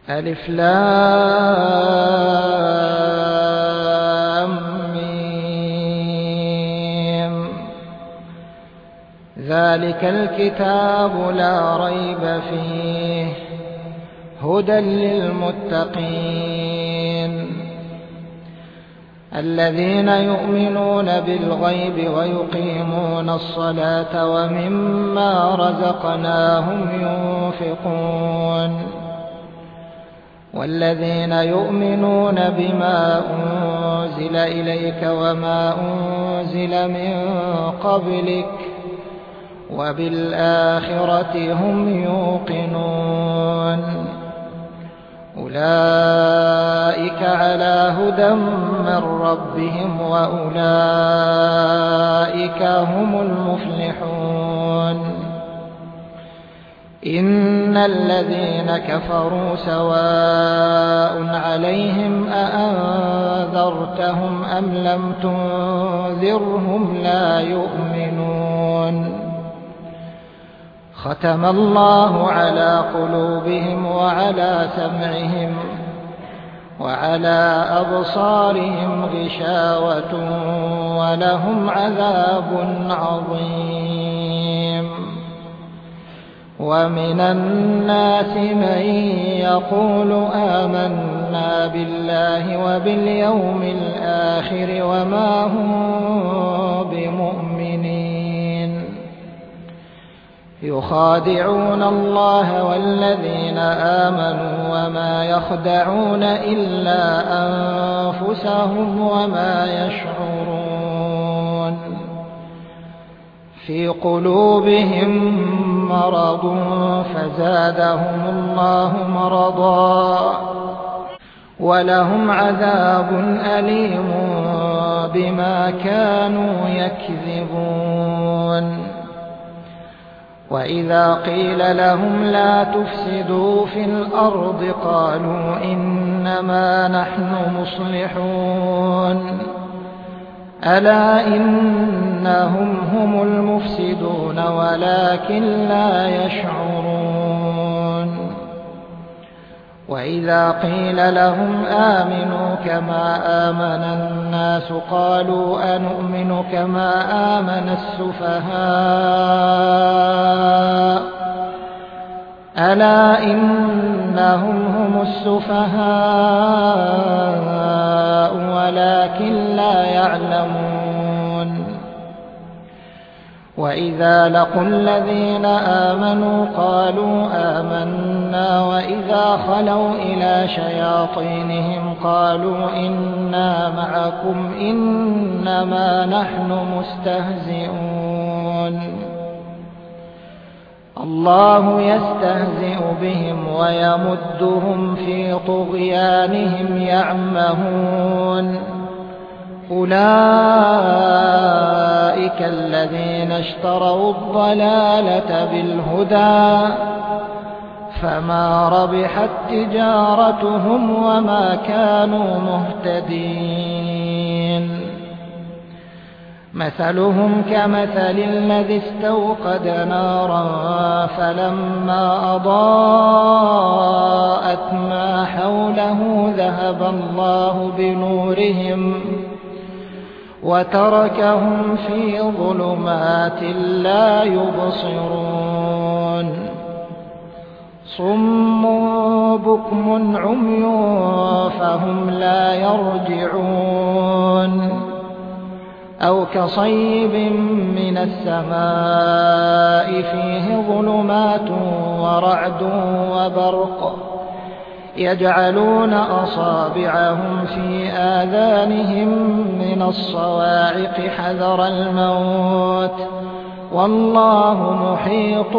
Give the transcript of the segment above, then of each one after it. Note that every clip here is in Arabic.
ألف لام ميم. ذلك الكتاب لا ريب فيه هدى للمتقين الذين يؤمنون بالغيب ويقيمون الصلاة ومما رزقناهم ينفقون والذين يؤمنون بما أنزل إليك وما أنزل من قبلك وبالآخرة هم يوقنون أولئك على هدى من ربهم وأولئك هم المفلحون إن الذين كفروا سواء عليهم أأنذرتهم أم لم تنذرهم لا يؤمنون ختم الله على قلوبهم وعلى سمعهم وعلى أبصارهم غشاوة ولهم عذاب عظيم ومن الناس من يقول آمنا بالله وباليوم الآخر وما هم بمؤمنين يخادعون الله والذين آمنوا وما يخدعون إلا أنفسهم وما يشعرون في قلوبهم مرض فزادهم الله مرضا ولهم عذاب أليم بما كانوا يكذبون وإذا قيل لهم لا تفسدوا في الأرض قالوا إنما نحن مصلحون ألا إنهم هم المفسدون ولكن لا يشعرون وإذا قيل لهم آمنوا كما آمن الناس قالوا أنؤمن كما آمن السفهاء ألا إنهم هم السفهاء ولكن لا يعلمون وإذا لقوا الذين آمنوا قالوا آمنا وإذا خلوا إلى شياطينهم قالوا إنا معكم إنما نحن مستهزئون الله يستهزئ بهم ويمدهم في طغيانهم يعمهون أولئك الذين اشتروا الضلالة بالهدى فما ربحت تجارتهم وما كانوا مهتدين مثلهم كمثل الذي استوقد نارا فلما أضاءت ما حوله ذهب الله بنورهم وتركهم في ظلمات لا يبصرون صم بكم عمي فهم لا يرجعون أو كصيب من السماء فيه ظلمات ورعد وبرق يجعلون أصابعهم في آذانهم من الصواعق حذر الموت والله محيط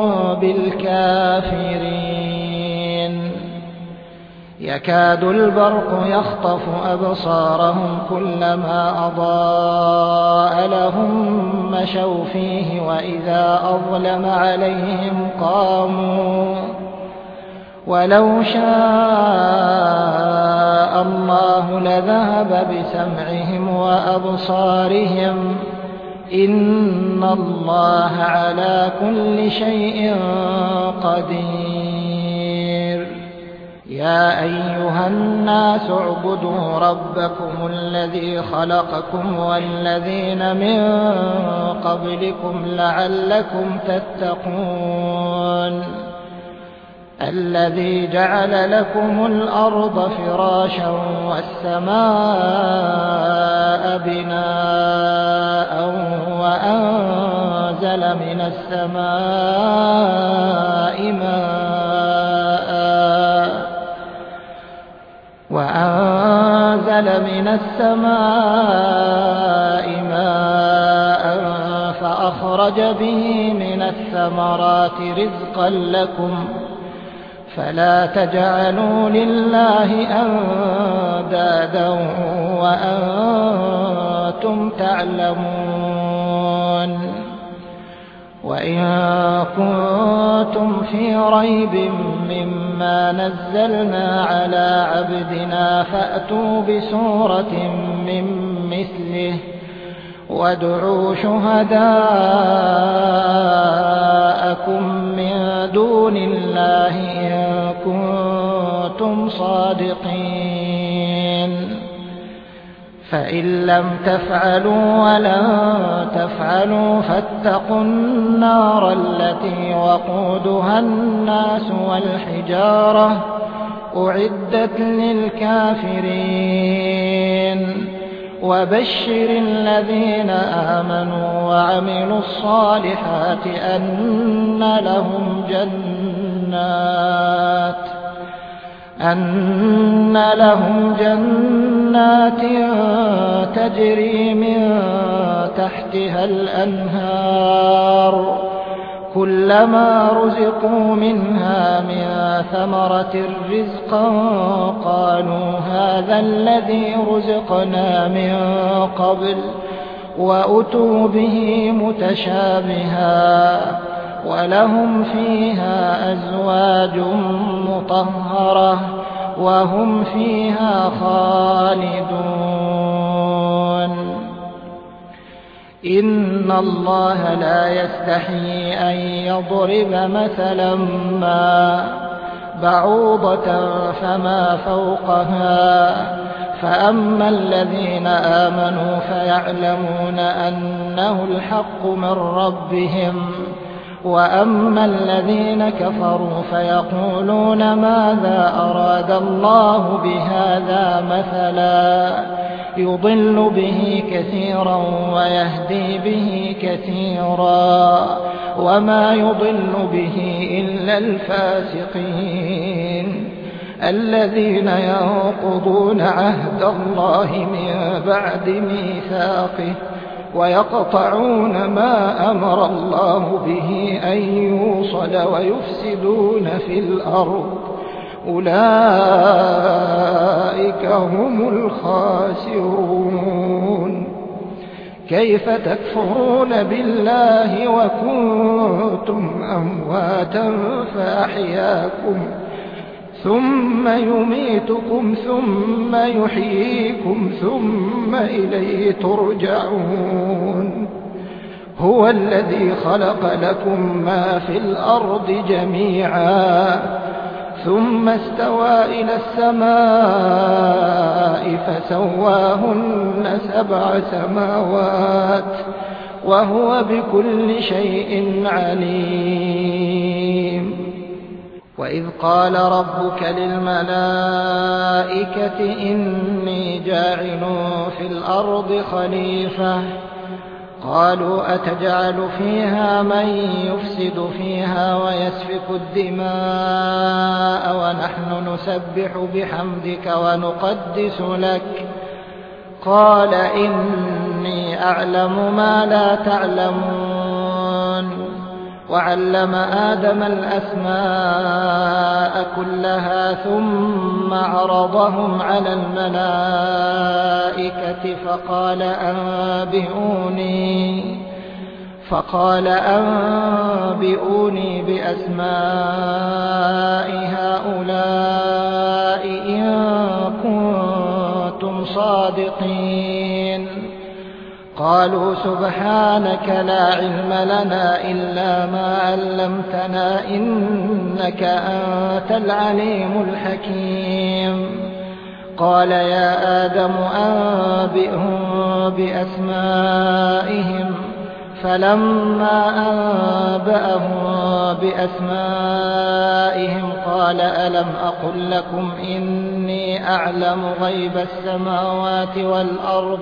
بالكافرين يكاد البرق يخطف أبصارهم كلما أضاء لهم مشوا فيه وإذا أظلم عليهم قاموا ولو شاء الله لذهب بسمعهم وأبصارهم إن الله على كل شيء قدير يا أيها الناس اعبدوا ربكم الذي خلقكم والذين من قبلكم لعلكم تتقون الذي جعل لكم الأرض فراشا والسماء بناء وأنزل من السماء ماء فأخرج به من الثمرات رزقا لكم فلا تجعلوا لله أندادا وأنتم تعلمون وإن كنتم في ريب مما نزلنا على عبدنا فأتوا بسورة من مثله وادعوا شهداءكم من دون الله إن كنتم صادقين فإن لم تفعلوا ولن تفعلوا فاتقوا النار التي وقودها الناس والحجارة أعدت للكافرين وبشر الذين آمنوا وعملوا الصالحات أن لهم جنات تجري من تحتها الأنهار كلما رزقوا منها من ثمرة رزقا قالوا هذا الذي رزقنا من قبل وأتوا به متشابها ولهم فيها أزواج مطهرة وهم فيها خالدون إن الله لا يستحيي أن يضرب مثلا ما بعوضة فما فوقها فأما الذين آمنوا فيعلمون أنه الحق من ربهم وأما الذين كفروا فيقولون ماذا أراد الله بهذا مثلا يضل به كثيرا ويهدي به كثيرا وما يضل به إلا الفاسقين الذين ينقضون عهد الله من بعد ميثاقه ويقطعون ما أمر الله به أن يوصل ويفسدون في الأرض أولئك هم الخاسرون كيف تكفرون بالله وكنتم أمواتا فأحياكم ثم يميتكم ثم يحييكم ثم إليه ترجعون هو الذي خلق لكم ما في الأرض جميعا ثم استوى إلى السماء فسواهن 7 سماوات وهو بكل شيء عليم وإذ قال ربك للملائكة إني جاعل في الأرض خليفة قالوا أتجعل فيها من يفسد فيها ويسفك الدماء ونحن نسبح بحمدك ونقدس لك قال إني أعلم ما لا تعلمون وعلم آدم الأسماء كلها ثم عرضهم على الملائكة فقال أنبئوني بأسماء هؤلاء إن كنتم صادقين قالوا سبحانك لا علم لنا إلا ما علمتنا إنك أنت العليم الحكيم قال يا آدم أنبئهم بأسمائهم فلما أنبأهم بأسمائهم قال ألم أقل لكم إني أعلم غيب السماوات والأرض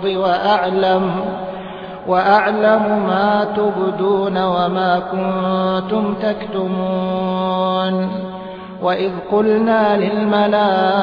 وأعلم ما تبدون وما كنتم تكتمون وإذ قلنا للملائكة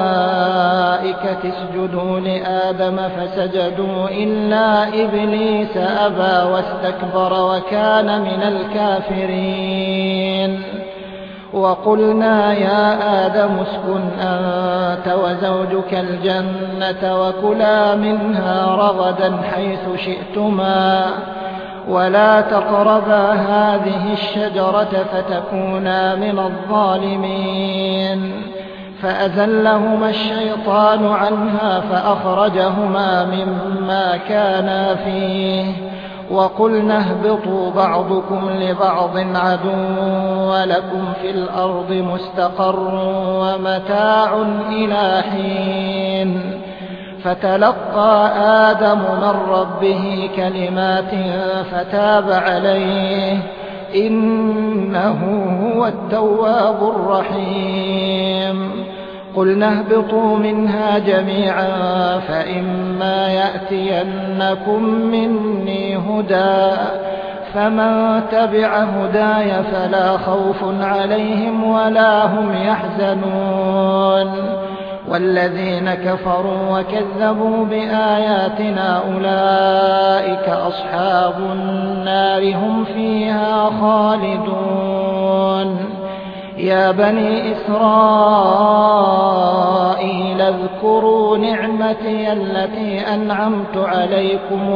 اسجدوا لآدم فسجدوا إلا إبليس أبى واستكبر وكان من الكافرين وقلنا يا آدم اسكن أنت وزوجك الجنة وكلا منها رغدا حيث شئتما ولا تقربا هذه الشجرة فتكونا من الظالمين فأزلهما الشيطان عنها فأخرجهما مما كانا فيه وقلنا اهبطوا بعضكم لبعض عدو ولكم في الأرض مستقر ومتاع إلى حين فتلقى آدم من ربه كلمات فتاب عليه إنه هو التواب الرحيم قلنا اهبطوا منها جميعا فإما يأتينكم مني هدى فمن تبع هداي فلا خوف عليهم ولا هم يحزنون والذين كفروا وكذبوا بآياتنا أولئك أصحاب النار هم فيها خالدون يا بني إسرائيل اذكروا نعمتي التي أنعمت عليكم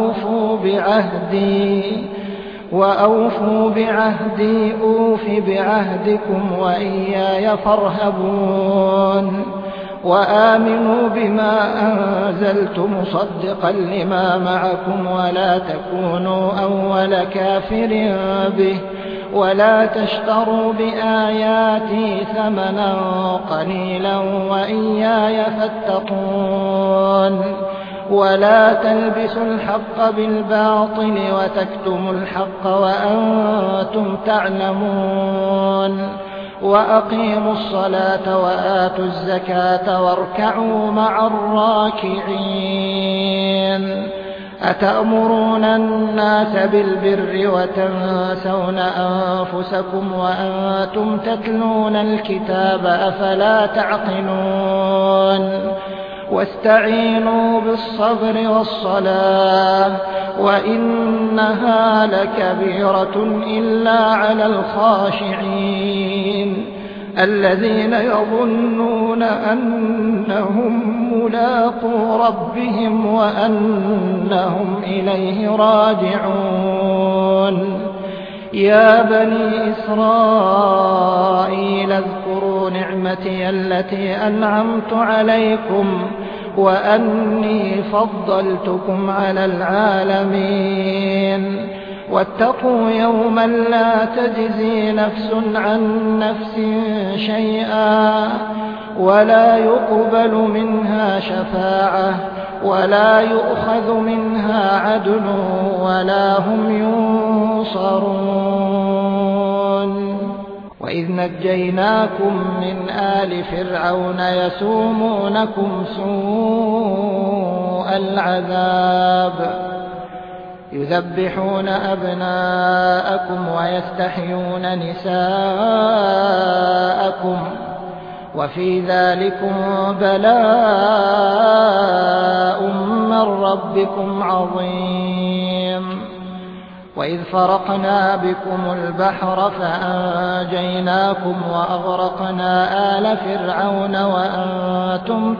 وأوفوا بعهدي أوف بعهدكم وإياي فارهبون وآمنوا بما أنزلت مصدقا لما معكم ولا تكونوا أول كافر به ولا تشتروا بآياتي ثمنا قليلا وإياي فاتقون ولا تلبسوا الحق بالباطل وتكتموا الحق وأنتم تعلمون وأقيموا الصلاة وآتوا الزكاة واركعوا مع الراكعين أتأمرون الناس بالبر وتنسون أنفسكم وأنتم تتلون الكتاب أفلا تعقلون واستعينوا بالصبر والصلاة وإنها لكبيرة إلا على الخاشعين الذين يظنون أنهم ملاقو ربهم وأنهم إليه راجعون يا بني إسرائيل اذكروا نعمتي التي أنعمت عليكم وأني فضلتكم على العالمين واتقوا يوما لا تجزي نفس عن نفس شيئا ولا يقبل منها شفاعة ولا يؤخذ منها عدل ولا هم ينصرون وإذ نجيناكم من آل فرعون يسومونكم سوء العذاب يذبحون أبناءكم ويستحيون نساءكم وفي ذلكم بلاء من ربكم عظيم وإذ فرقنا بكم البحر فأنجيناكم وأغرقنا آل فرعون وأنتم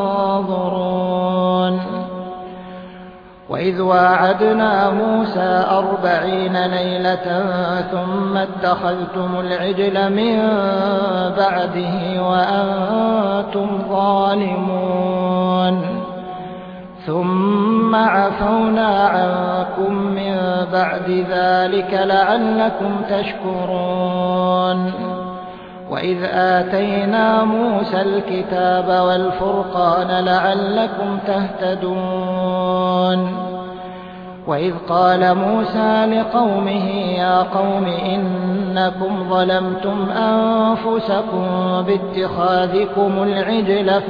تنظرون وإذ واعدنا موسى 40 ليلة ثم اتخذتم العجل من بعده وأنتم ظالمون ثم ثم عفونا عنكم من بعد ذلك لعلكم تشكرون وإذ آتينا موسى الكتاب والفرقان لعلكم تهتدون وإذ قال موسى لقومه يا قوم إنكم ظلمتم أنفسكم باتخاذكم العجل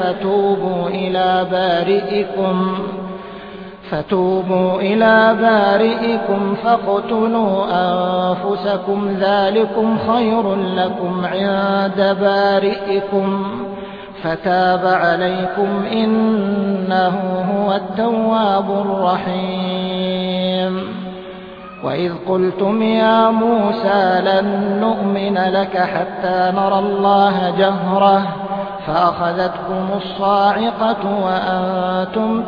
فتوبوا إلى بارئكم فاقتلوا أنفسكم ذلكم خير لكم عند بارئكم فتاب عليكم إنه هو التواب الرحيم وإذ قلتم يا موسى لن نؤمن لك حتى نرى الله جهرة فأخذتكم الصاعقة وأنتم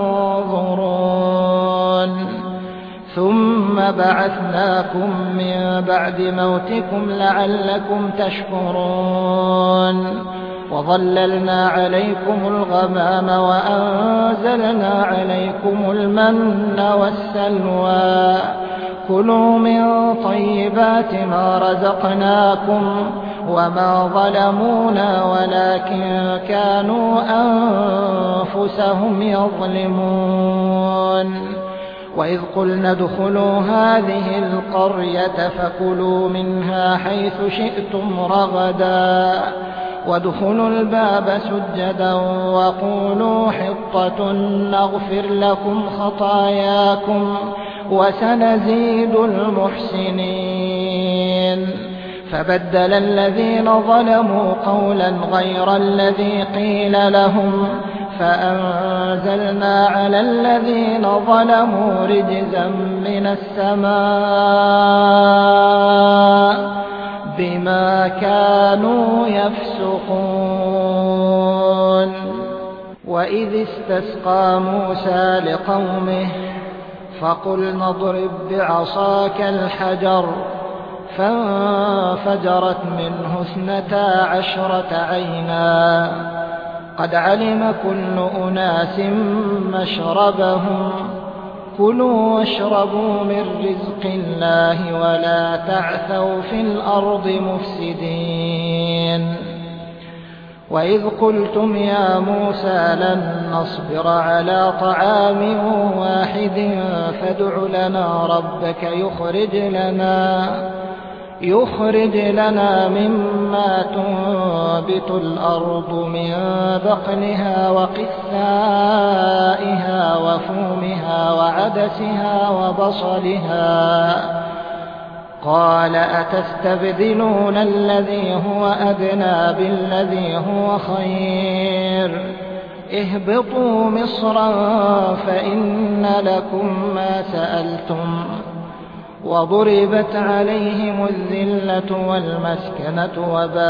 تنظرون ثم بعثناكم من بعد موتكم لعلكم تشكرون وظللنا عليكم الغمام وأنزلنا عليكم المن والسلوى كلوا من طيبات ما رزقناكم وما ظلمونا ولكن كانوا أنفسهم يظلمون وإذ قلنا ادخلوا هذه القرية فكلوا منها حيث شئتم رغدا وادخلوا الباب سجدا وقولوا حطة نغفر لكم خطاياكم وسنزيد المحسنين فبدل الذين ظلموا قولا غير الذي قيل لهم فأنزلنا على الذين ظلموا رجزا من السماء بما كانوا يفسقون وإذ استسقى موسى لقومه فقلنا اضرب بعصاك الحجر فانفجرت منه 12 عينا قد علم كل أناس مشربهم كلوا واشربوا من رزق الله ولا تعثوا في الأرض مفسدين وإذ قلتم يا موسى لن نصبر على طعام واحد فادع لنا ربك يخرج لنا مما تنبت الأرض من بقلها وقثائها وفومها وعدسها وبصلها قال أتستبدلون الذي هو أدنى بالذي هو خير اهبطوا مصرا فإن لكم ما سألتم وضربت عليهم الذلة والمسكنة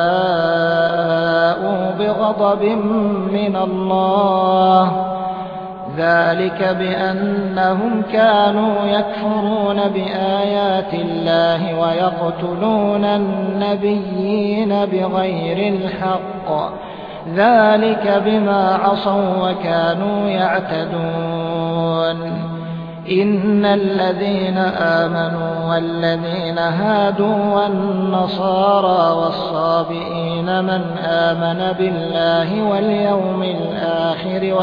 وباءوا بغضب من الله ذلك بأنهم كانوا يكفرون بآيات الله ويقتلون النبيين بغير الحق ذلك بما عصوا وكانوا يعتدون إن الذين آمنوا والذين هادوا والنصارى والصابئين من آمن بالله واليوم الآخر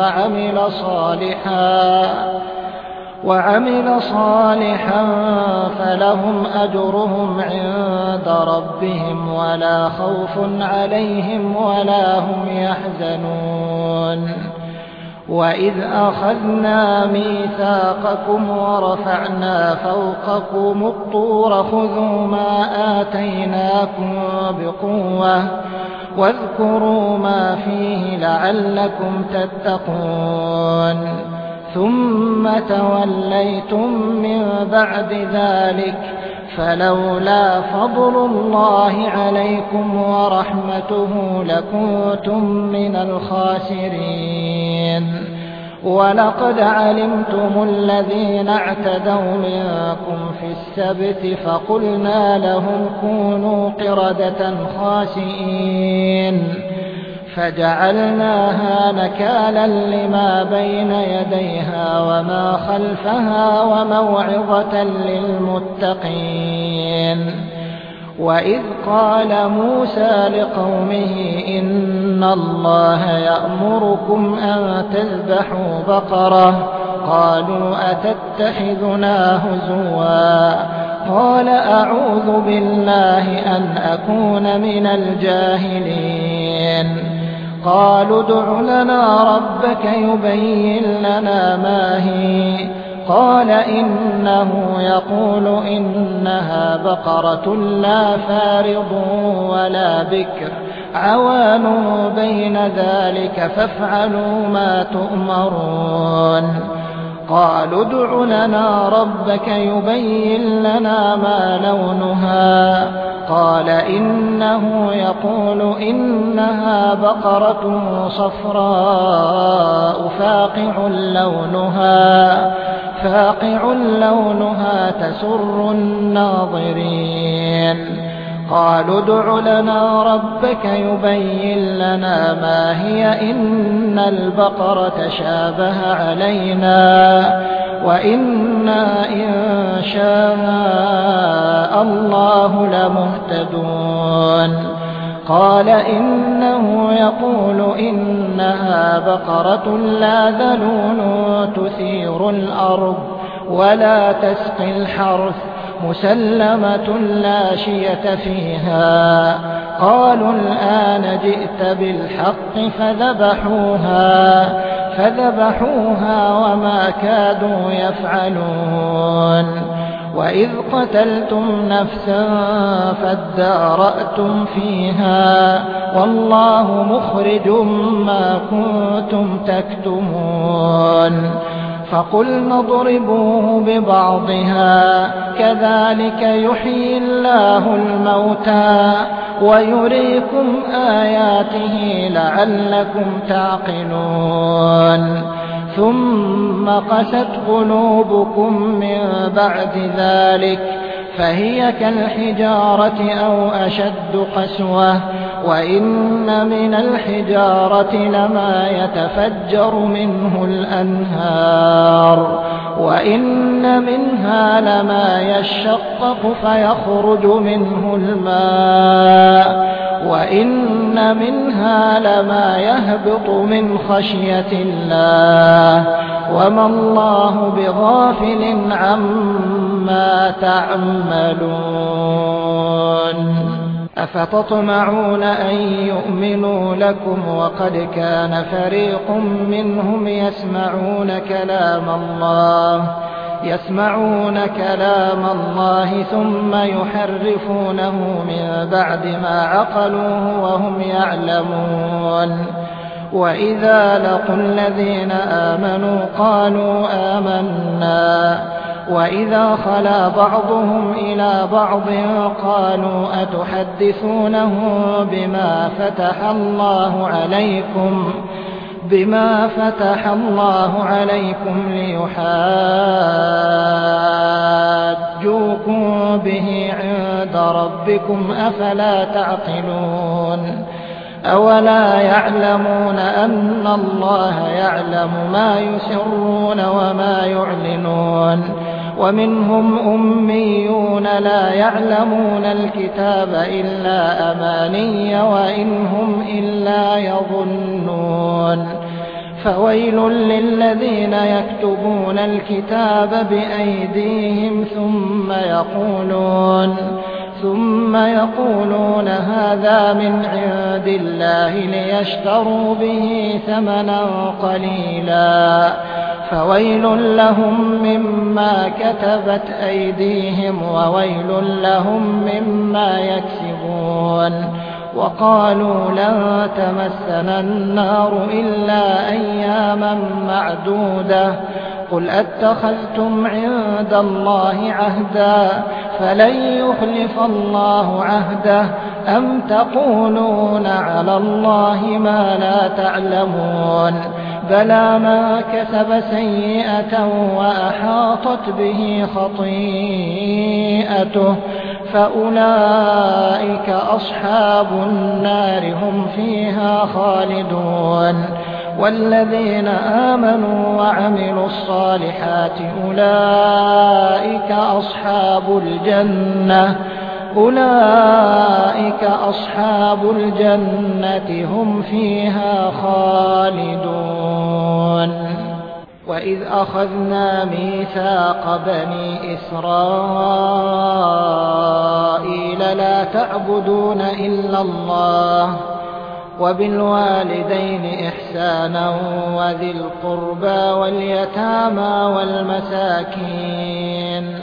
وعمل صالحا فلهم أجرهم عند ربهم ولا خوف عليهم ولا هم يحزنون وإذ أخذنا ميثاقكم ورفعنا فوقكم الطور خذوا ما آتيناكم بقوة واذكروا ما فيه لعلكم تتقون ثم توليتم من بعد ذلك فلولا فضل الله عليكم ورحمته لكنتم من الخاسرين ولقد علمتم الذين اعتدوا منكم في السبت فقلنا لهم كونوا قردة خاسئين فجعلناها نكالا لما بين يديها وما خلفها وموعظة للمتقين. وإذ قال موسى لقومه إن الله يأمركم أن تذبحوا بقرة قالوا أتتخذنا هزوا قال أعوذ بالله أن أكون من الجاهلين. قالوا ادع لنا ربك يبين لنا ما هي قال إنه يقول إنها بقرة لا فارض ولا بكر عوان بين ذلك فافعلوا ما تؤمرون. قالوا ادع لنا ربك يبين لنا ما لونها قال إنه يقول إنها بقرة صفراء فاقع لونها تسر الناظرين. قالوا ادع لنا ربك يبين لنا ما هي إن البقرة شابه علينا وإنا إن شاء الله لمهتدون. قال إنه يقول إنها بقرة لا ذلول تثير الأرض ولا تسقي الحرث مسلمة لا شية فيها. قالوا الآن جئت بالحق فذبحوها وما كادوا يفعلون. وإذ قتلتم نفسا فادارأتم فيها والله مخرج ما كنتم تكتمون. فقلنا اضربوه ببعضها كذلك يحيي الله الموتى ويريكم آياته لعلكم تعقلون. ثم قست قلوبكم من بعد ذلك فهي كالحجارة أو أشد قسوة وإن من الحجارة لما يتفجر منه الأنهار وإن منها لما يشقق فيخرج منه الماء وإن منها لما يهبط من خشية الله وما الله بغافل عما تعملون. أفتطمعون أن يؤمنوا لكم وقد كان فريق منهم يسمعون كلام الله ثم يحرفونه من بعد ما عقلوه وهم يعلمون. وإذا لقوا الذين آمنوا قالوا آمنا وإذا خلا بعضهم إلى بعض قالوا أتحدثونهم بما فتح الله عليكم ليحاجوكم به عند ربكم أفلا تعقلون. أولا يعلمون أن الله يعلم ما يسرون وما يعلنون. ومنهم أميون لا يعلمون الكتاب إلا أماني وإن هم إلا يظنون. فويل للذين يكتبون الكتاب بأيديهم ثم يقولون هذا من عند الله ليشتروا به ثمنا قليلا فويل لهم مما كتبت أيديهم وويل لهم مما يكسبون. وقالوا لن تمسنا النار إلا أياما معدودة قل أتخذتم عند الله عهدا فلن يخلف الله عهده أم تقولون على الله ما لا تعلمون. بلى من كسب سيئة وأحاطت به خطيئته فأولئك أصحاب النار هم فيها خالدون والذين آمنوا وعملوا الصالحات أولئك أصحاب الجنة هم فيها خالدون وإذ أخذنا ميثاق بني إسرائيل لا تعبدون إلا الله وبالوالدين إحسانا وذي القربى واليتامى والمساكين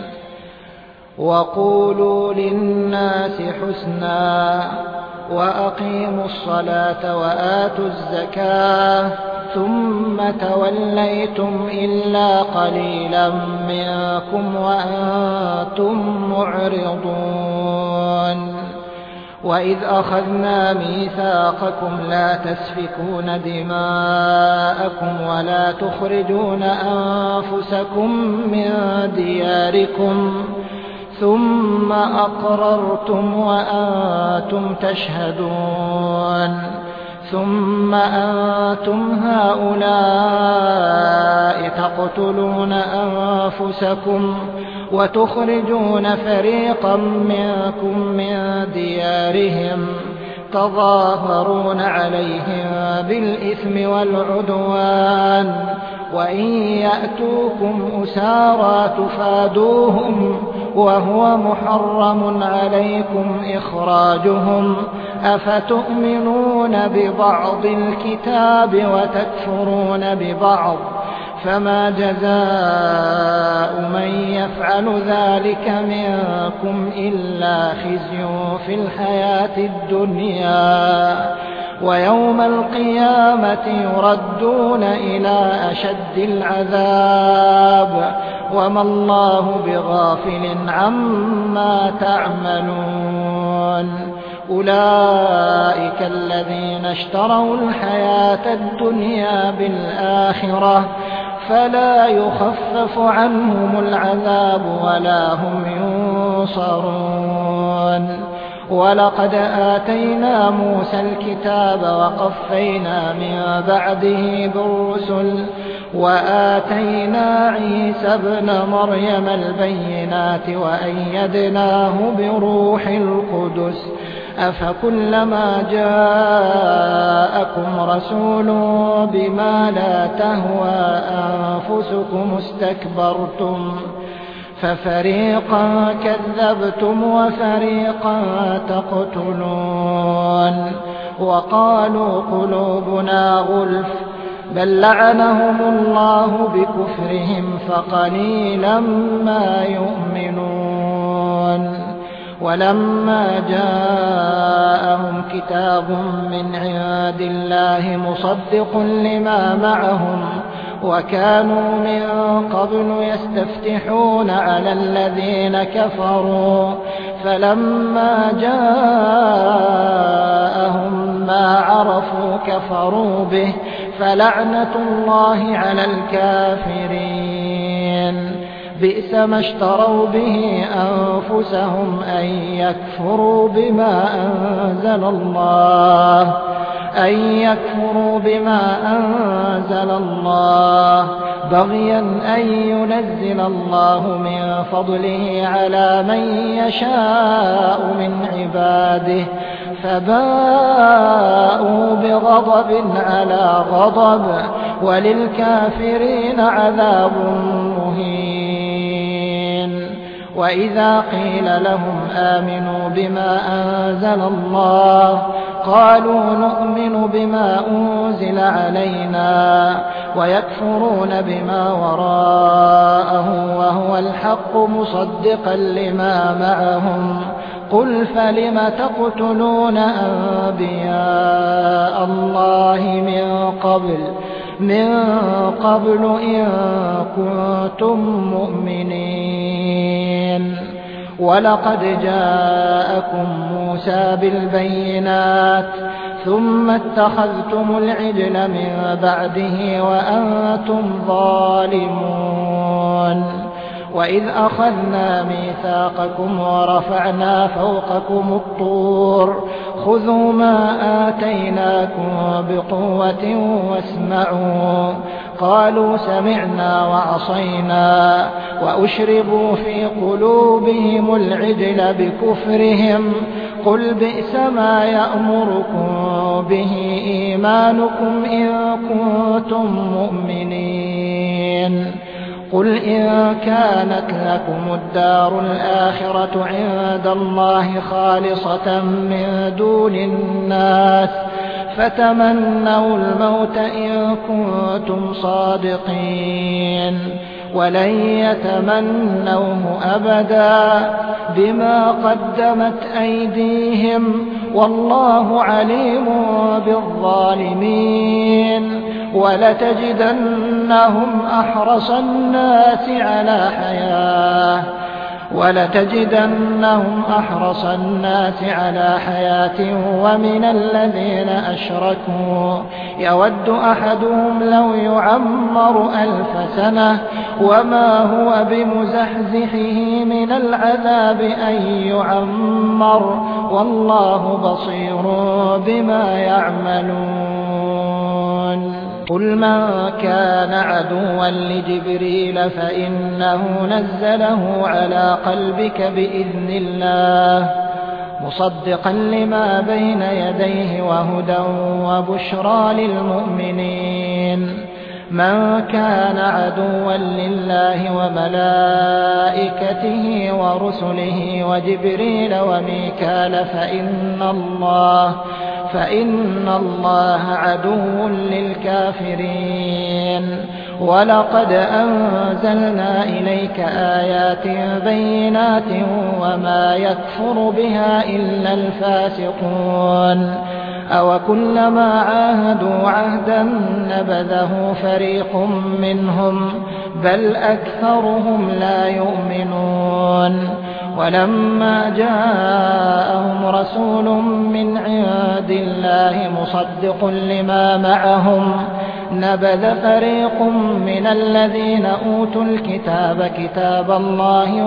وقولوا للناس حسنا وأقيموا الصلاة وآتوا الزكاة ثم توليتم إلا قليلا منكم وأنتم معرضون وإذ أخذنا ميثاقكم لا تسفكون دماءكم ولا تخرجون أنفسكم من دياركم ثم أقررتم وأنتم تشهدون ثم أنتم هؤلاء تقتلون أنفسكم وتخرجون فريقا منكم من ديارهم تظاهرون عليهم بالإثم والعدوان وإن يأتوكم أسارى تفادوهم وهو محرم عليكم إخراجهم أفتؤمنون ببعض الكتاب وتكفرون ببعض فما جزاء من يفعل ذلك منكم إلا خزي في الحياة الدنيا ويوم القيامة يردون إلى أشد العذاب وما الله بغافل عما تعملون أولئك الذين اشتروا الحياة الدنيا بالآخرة فلا يخفف عنهم العذاب ولا هم ينصرون ولقد آتينا موسى الكتاب وقفينا من بعده بالرسل وآتينا عيسى ابن مريم البينات وأيدناه بروح القدس أفكلما جاءكم رسول بما لا تهوى أنفسكم استكبرتم ففريقا كذبتم وفريقا تقتلون وقالوا قلوبنا غلف بل لعنهم الله بكفرهم فقليلا ما يؤمنون ولما جاءهم كتاب من عند الله مصدق لما معهم وكانوا من قبل يستفتحون على الذين كفروا فلما جاءهم ما عرفوا كفروا به فلعنة الله على الكافرين بئس ما اشتروا به أنفسهم أن يكفروا بما أنزل الله بغيا أن ينزل الله من فضله على من يشاء من عباده فباءوا بغضب على غضب وللكافرين عذاب مهين وإذا قيل لهم آمنوا بما أنزل الله قالوا نؤمن بما أنزل علينا ويكفرون بما وراءه وهو الحق مصدقا لما معهم قل فلم تقتلون أنبياء الله من قبل إن كنتم مؤمنين ولقد جاءكم موسى بالبينات ثم اتخذتم العجل من بعده وأنتم ظالمون وإذ أخذنا ميثاقكم ورفعنا فوقكم الطور خذوا ما آتيناكم بقوة واسمعوا قالوا سمعنا وعصينا وأشربوا في قلوبهم العجل بكفرهم قل بئس ما يأمركم به إيمانكم إن كنتم مؤمنين قل إن كانت لكم الدار الآخرة عند الله خالصة من دون الناس فتمنوا الموت إن كنتم صادقين ولن يتمنوه أبدا بما قدمت أيديهم والله عليم بالظالمين ولتجدنهم أحرص الناس على حياة ومن الذين أشركوا يود أحدهم لو يعمر 1000 سنة وما هو بمزحزحه من العذاب أن يعمر والله بصير بما يعملون قل من كان عدوا لجبريل فإنه نزله على قلبك بإذن الله مصدقا لما بين يديه وهدى وبشرى للمؤمنين من كان عدوا لله وملائكته ورسله وجبريل وميكال فإن الله عدو للكافرين ولقد أنزلنا إليك آيات بينات وما يكفر بها إلا الفاسقون أوكلما عاهدوا عهدا نبذه فريق منهم بل أكثرهم لا يؤمنون ولما جاءهم رسول من عند الله مصدق لما معهم نبذ فريق من الذين أوتوا الكتاب كتاب الله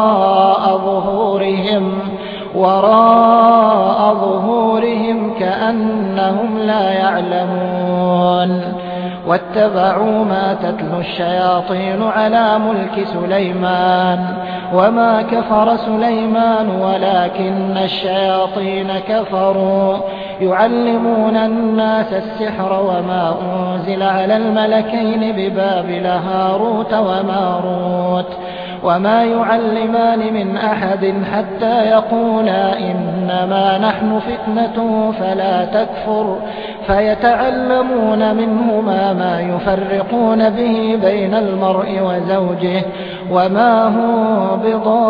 وراء ظهورهم كأنهم لا يعلمون واتبعوا ما تتلو الشياطين على ملك سليمان وما كفر سليمان ولكن الشياطين كفروا يعلمون الناس السحر وما أنزل على الملكين ببابل هاروت وماروت وما يعلمان من أحد حتى يقولا إنما نحن فتنة فلا تكفر فيتعلمون منهما ما يفرقون به بين المرء وزوجه وما هم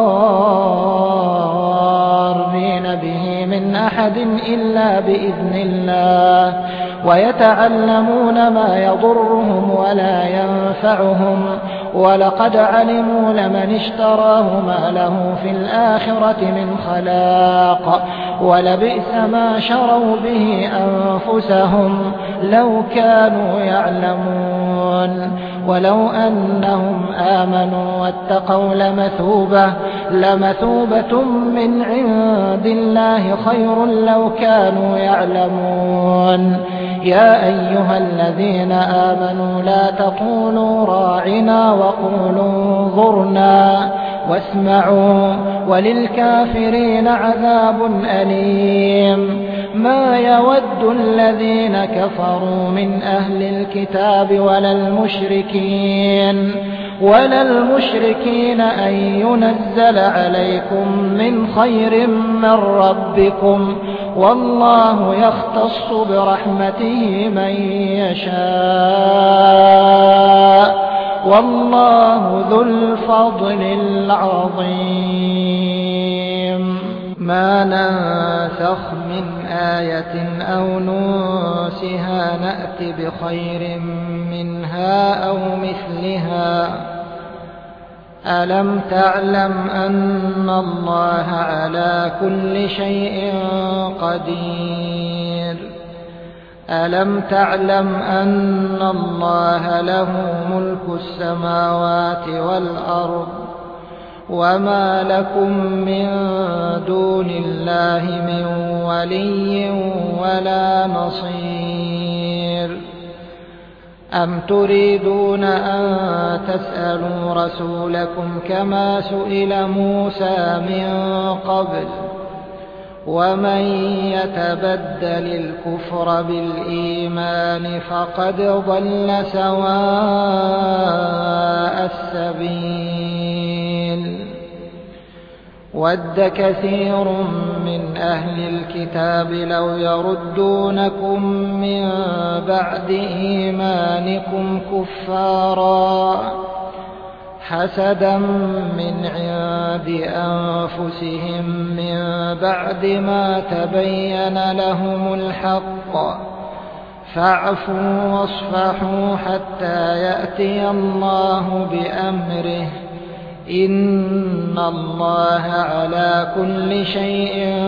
بضارين به من أحد إلا بإذن الله ويتعلمون ما يضرهم ولا ينفعهم ولقد علموا لمن اشتراه ما له في الآخرة من خلاق ولبئس ما شروا به أنفسهم لو كانوا يعلمون ولو أنهم آمنوا واتقوا لمثوبة من عند الله خير لو كانوا يعلمون يا أيها الذين آمنوا لا تقولوا راعنا وقولوا انظرنا واسمعوا وللكافرين عذاب أليم ما يود الذين كفروا من أهل الكتاب ولا المشركين أن ينزل عليكم من خير من ربكم والله يختص برحمته من يشاء والله ذو الفضل العظيم ما ننسخ من آية أو ننسها نأت بخير منها أو مثلها ألم تعلم أن الله على كل شيء قدير ألم تعلم أن الله له ملك السماوات والأرض وما لكم من دون الله من ولي ولا نصير أم تريدون أن تسألوا رسولكم كما سئل موسى من قبل ومن يتبدل الكفر بالإيمان فقد ضل سواء السبيل ود كثير من أهل الكتاب لو يردونكم من بعد إيمانكم كفارا حسدا من عند أنفسهم من بعد ما تبين لهم الحق فاعفوا واصفحوا حتى يأتي الله بأمره إن الله على كل شيء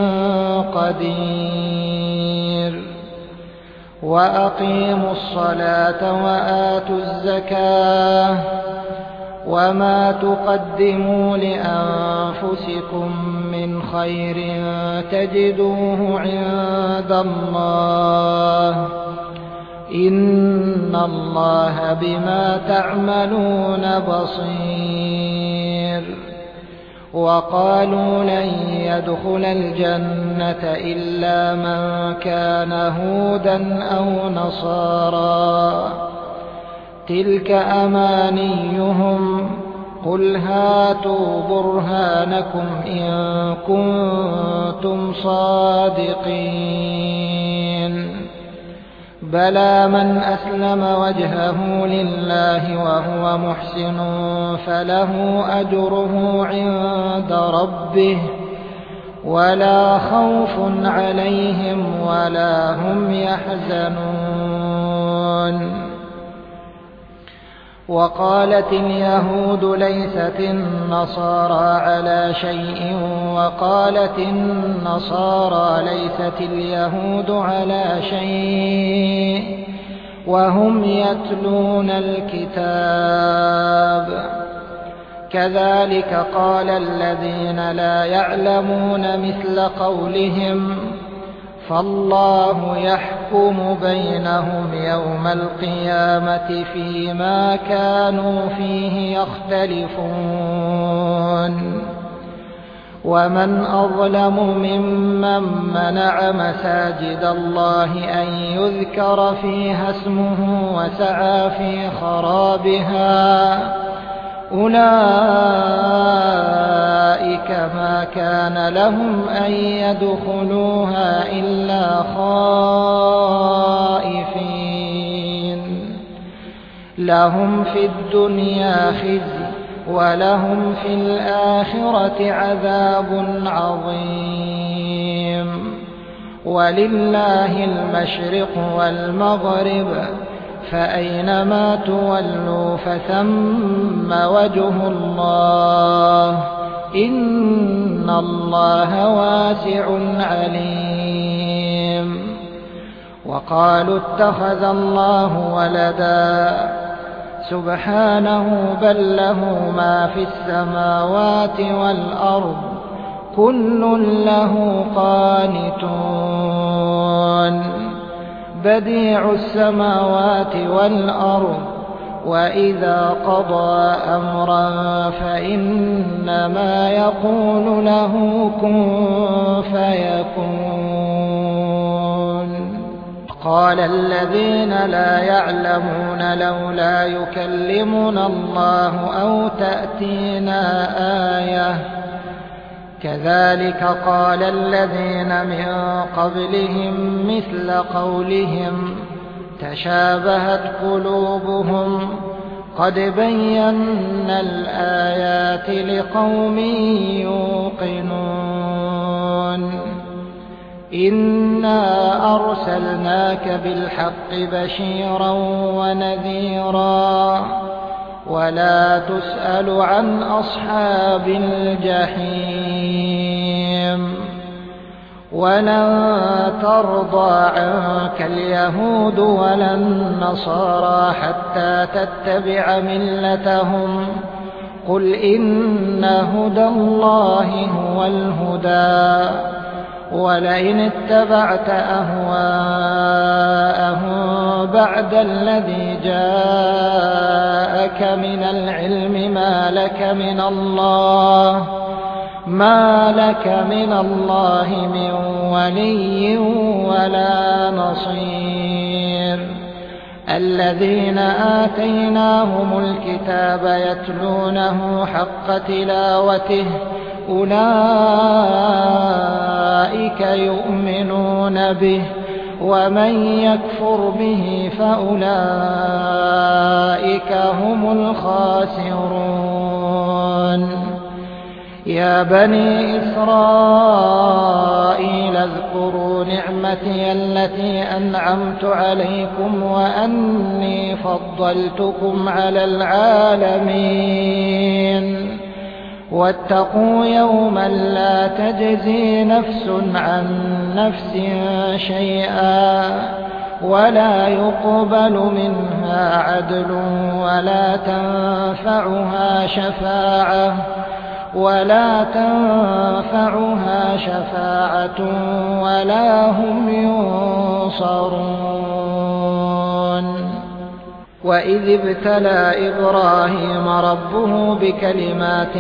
قدير وأقيموا الصلاة وآتوا الزكاة وما تقدموا لأنفسكم من خير تجدوه عند الله إن الله بما تعملون بصير وقالوا لن يدخل الجنة إلا من كان هودا أو نصارى تلك أمانيهم قل هاتوا برهانكم إن كنتم صادقين بلى من أسلم وجهه لله وهو محسن فله أجره عند ربه ولا خوف عليهم ولا هم يحزنون وقالت اليهود ليست النصارى على شيء وقالت النصارى ليست اليهود على شيء وهم يتلون الكتاب كذلك قال الذين لا يعلمون مثل قولهم فالله يحكم بينهم يوم القيامة فيما كانوا فيه يختلفون ومن أظلم ممن منع مساجد الله أن يذكر فيها اسمه وسعى في خرابها أولئك ما كان لهم أن يدخلوها إلا خائفين لهم في الدنيا خزي ولهم في الآخرة عذاب عظيم ولله المشرق والمغرب فأينما تولوا فثم وجه الله إن الله واسع عليم وقالوا اتخذ الله ولدا سبحانه بل له ما في السماوات والأرض كل له قانتون بديع السماوات والأرض وإذا قضى أمرا فإنما يقول له كن فيكون قال الذين لا يعلمون لولا يكلمنا الله أو تأتينا آية كذلك قال الذين من قبلهم مثل قولهم تشابهت قلوبهم قد بينا الآيات لقوم يوقنون إنا أرسلناك بالحق بشيرا ونذيرا ولا تسأل عن أصحاب الجحيم ولن ترضى عنك اليهود ولا النصارى حتى تتبع ملتهم قل إن هدى الله هو الهدى ولئن اتبعت أهواءهم بعد الذي جاءك من العلم ما لك من الله من ولي ولا نصير الذين آتيناهم الكتاب يتلونه حق تلاوته أولئك يؤمنون به ومن يكفر به فأولئك هم الخاسرون يا بني إسرائيل اذكروا نعمتي التي أنعمت عليكم وأني فضلتكم على العالمين واتقوا يوما لا تجزي نفس عن نفس شيئا ولا يقبل منها عدل ولا تنفعها شفاعة ولا هم ينصرون وإذ ابتلى إبراهيم ربه بكلمات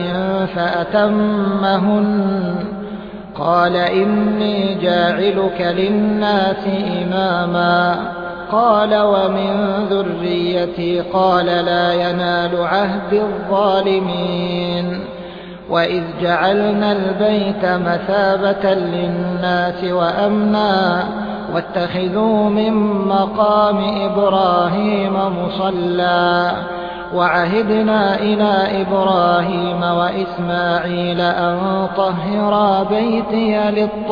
فأتمهن قال إني جاعلك للناس إماما قال ومن ذريتي قال لا ينال عهد الظالمين وإذ جعلنا البيت مثابة للناس وأمنا واتخذوا من مقام إبراهيم مصلى وعهدنا إلى إبراهيم وإسماعيل أن طهرا بيتي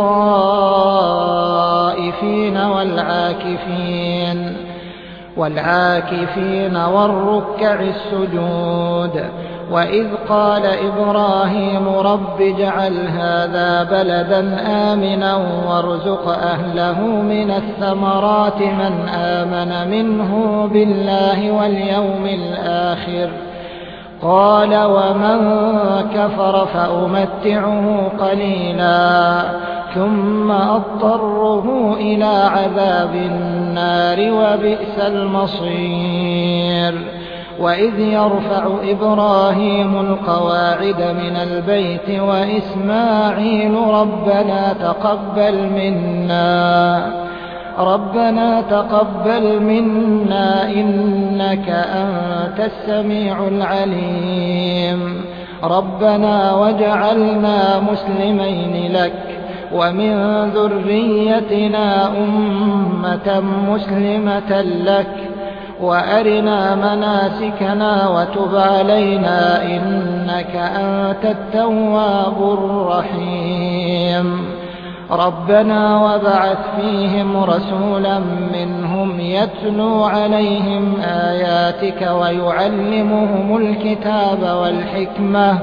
للطائفين والعاكفين والركع السجود وإذ قال إبراهيم رب اجعل هذا بلدا آمنا وارزق أهله من الثمرات من آمن منه بالله واليوم الآخر قال ومن كفر فأمتعه قليلا ثم أضطره إلى عذاب النار وبئس المصير وإذ يرفع إبراهيم القواعد من البيت وإسماعيل ربنا تقبل منا إنك أنت السميع العليم ربنا واجعلنا مسلمين لك ومن ذريتنا أمة مسلمة لك وأرنا مناسكنا وتب علينا إنك أنت التواب الرحيم ربنا وابعث فيهم رسولا منهم يتلو عليهم آياتك ويعلمهم الكتاب والحكمة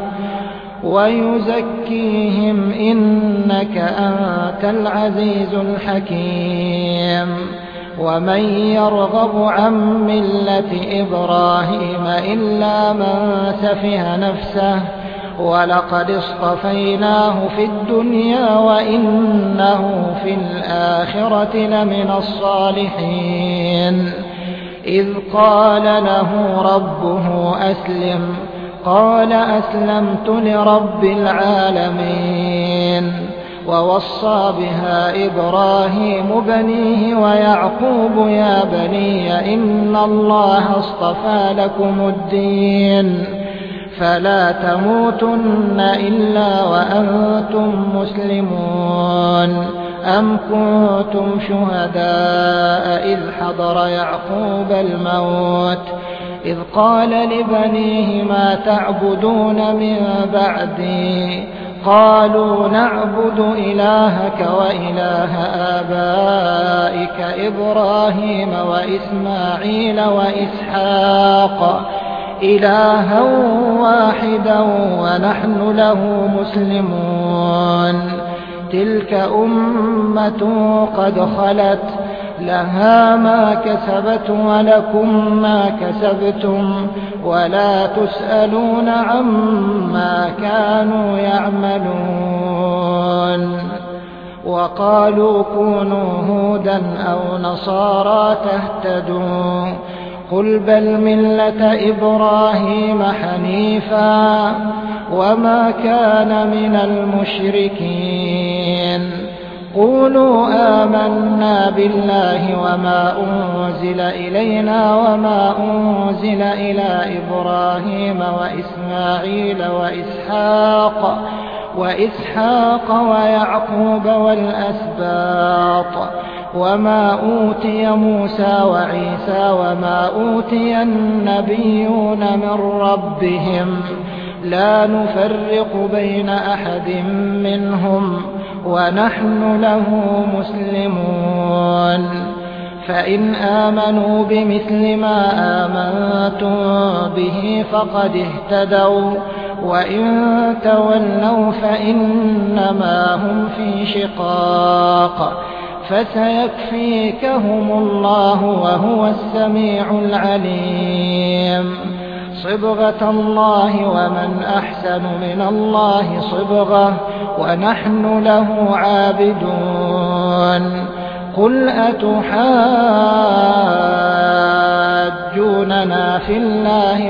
ويزكيهم إنك أنت العزيز الحكيم ومن يرغب عن ملة إبراهيم إلا من سفه نفسه ولقد اصطفيناه في الدنيا وإنه في الآخرة لمن الصالحين إذ قال له ربه أسلم قال أسلمت لرب العالمين ووصى بها إبراهيم بنيه ويعقوب يا بني إن الله اصطفى لكم الدين فلا تموتن إلا وأنتم مسلمون أم كنتم شهداء إذ حضر يعقوب الموت إذ قال لبنيه ما تعبدون من بعدي قالوا نعبد إلهك وإله آبائك إبراهيم وإسماعيل وإسحاق إلها واحدا ونحن له مسلمون تلك أمة قد خلت لها ما كسبت ولكم ما كسبتم ولا تسألون عما كانوا يعملون. وقالوا كونوا هودا أو نصارى تهتدوا قل بل ملة إبراهيم حنيفا وما كان من المشركين. قولوا آمنا بالله وما أنزل إلينا وما أنزل إلى إبراهيم وإسماعيل وإسحاق ويعقوب والأسباط وما أوتي موسى وعيسى وما أوتي النبيون من ربهم لا نفرق بين أحد منهم ونحن له مسلمون. فإن آمنوا بمثل ما آمنتم به فقد اهتدوا وإن تولوا فإنما هم في شقاق فسيكفيكهم الله وهو السميع العليم. صبغة الله ومن أحسن من الله صبغة ونحن له عابدون. قل أتحاجوننا في الله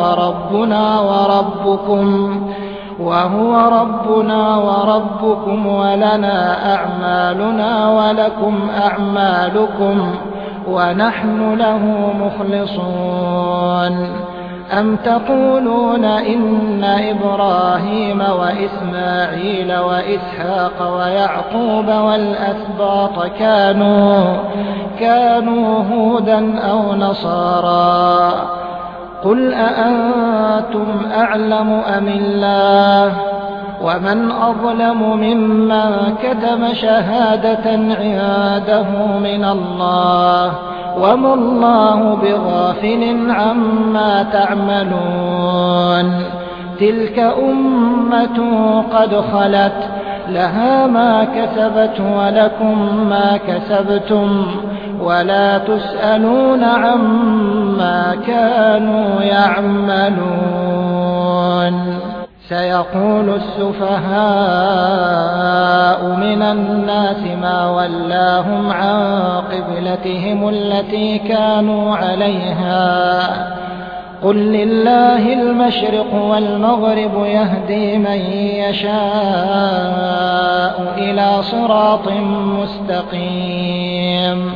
وهو ربنا وربكم ولنا أعمالنا ولكم أعمالكم ونحن له مخلصون. أم تقولون إن إبراهيم وإسماعيل وإسحاق ويعقوب والأسباط كانوا هودا أو نصارى قل أأنتم أعلم أم الله ومن أظلم ممن كتم شهادة عنده من الله وما الله بغافل عما تعملون. تلك أمة قد خلت لها ما كسبت ولكم ما كسبتم ولا تسألون عما كانوا يعملون. سيقول السفهاء من الناس ما ولاهم عن قبلتهم التي كانوا عليها قل لله المشرق والمغرب يهدي من يشاء إلى صراط مستقيم.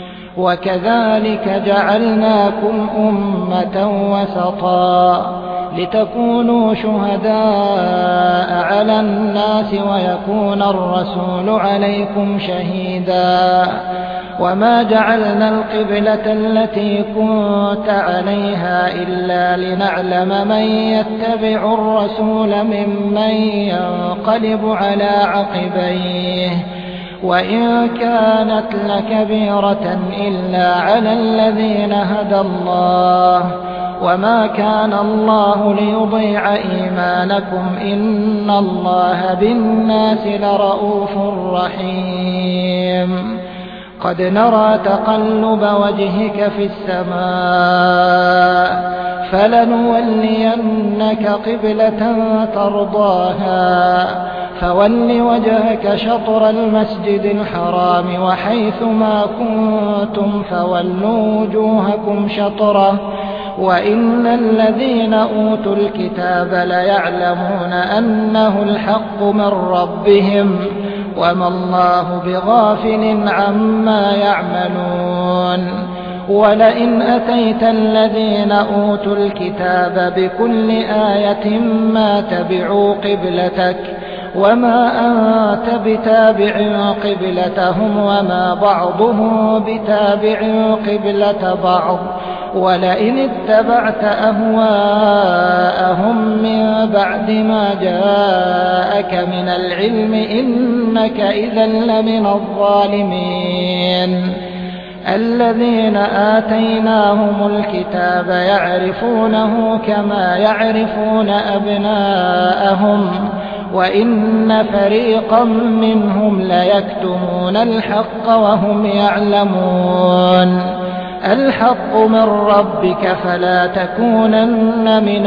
وكذلك جعلناكم أمة وسطا لتكونوا شهداء على الناس ويكون الرسول عليكم شهيدا. وما جعلنا القبلة التي كنت عليها إلا لنعلم من يتبع الرسول ممن ينقلب على عقبيه وإن كانت لكبيرة إلا على الذين هدى الله وما كان الله ليضيع إيمانكم إن الله بالناس لرءوف رحيم. قد نرى تقلب وجهك في السماء فلنولينك قبلة ترضاها فول وجهك شطر المسجد الحرام وحيث ما كنتم فولوا وجوهكم شطره وإن الذين أوتوا الكتاب ليعلمون أنه الحق من ربهم وما الله بغافل عما يعملون. ولئن أتيت الذين أوتوا الكتاب بكل آية ما تبعوا قبلتك وما أنت بتابع قبلتهم وما بعضهم بتابع قبلة بعض ولئن اتبعت أهواءهم من بعد ما جاءك من العلم إنك إذا لمن الظالمين. الذين آتيناهم الكتاب يعرفونه كما يعرفون أبناءهم وإن فريقا منهم ليكتمون الحق وهم يعلمون. الحق من ربك فلا تكونن من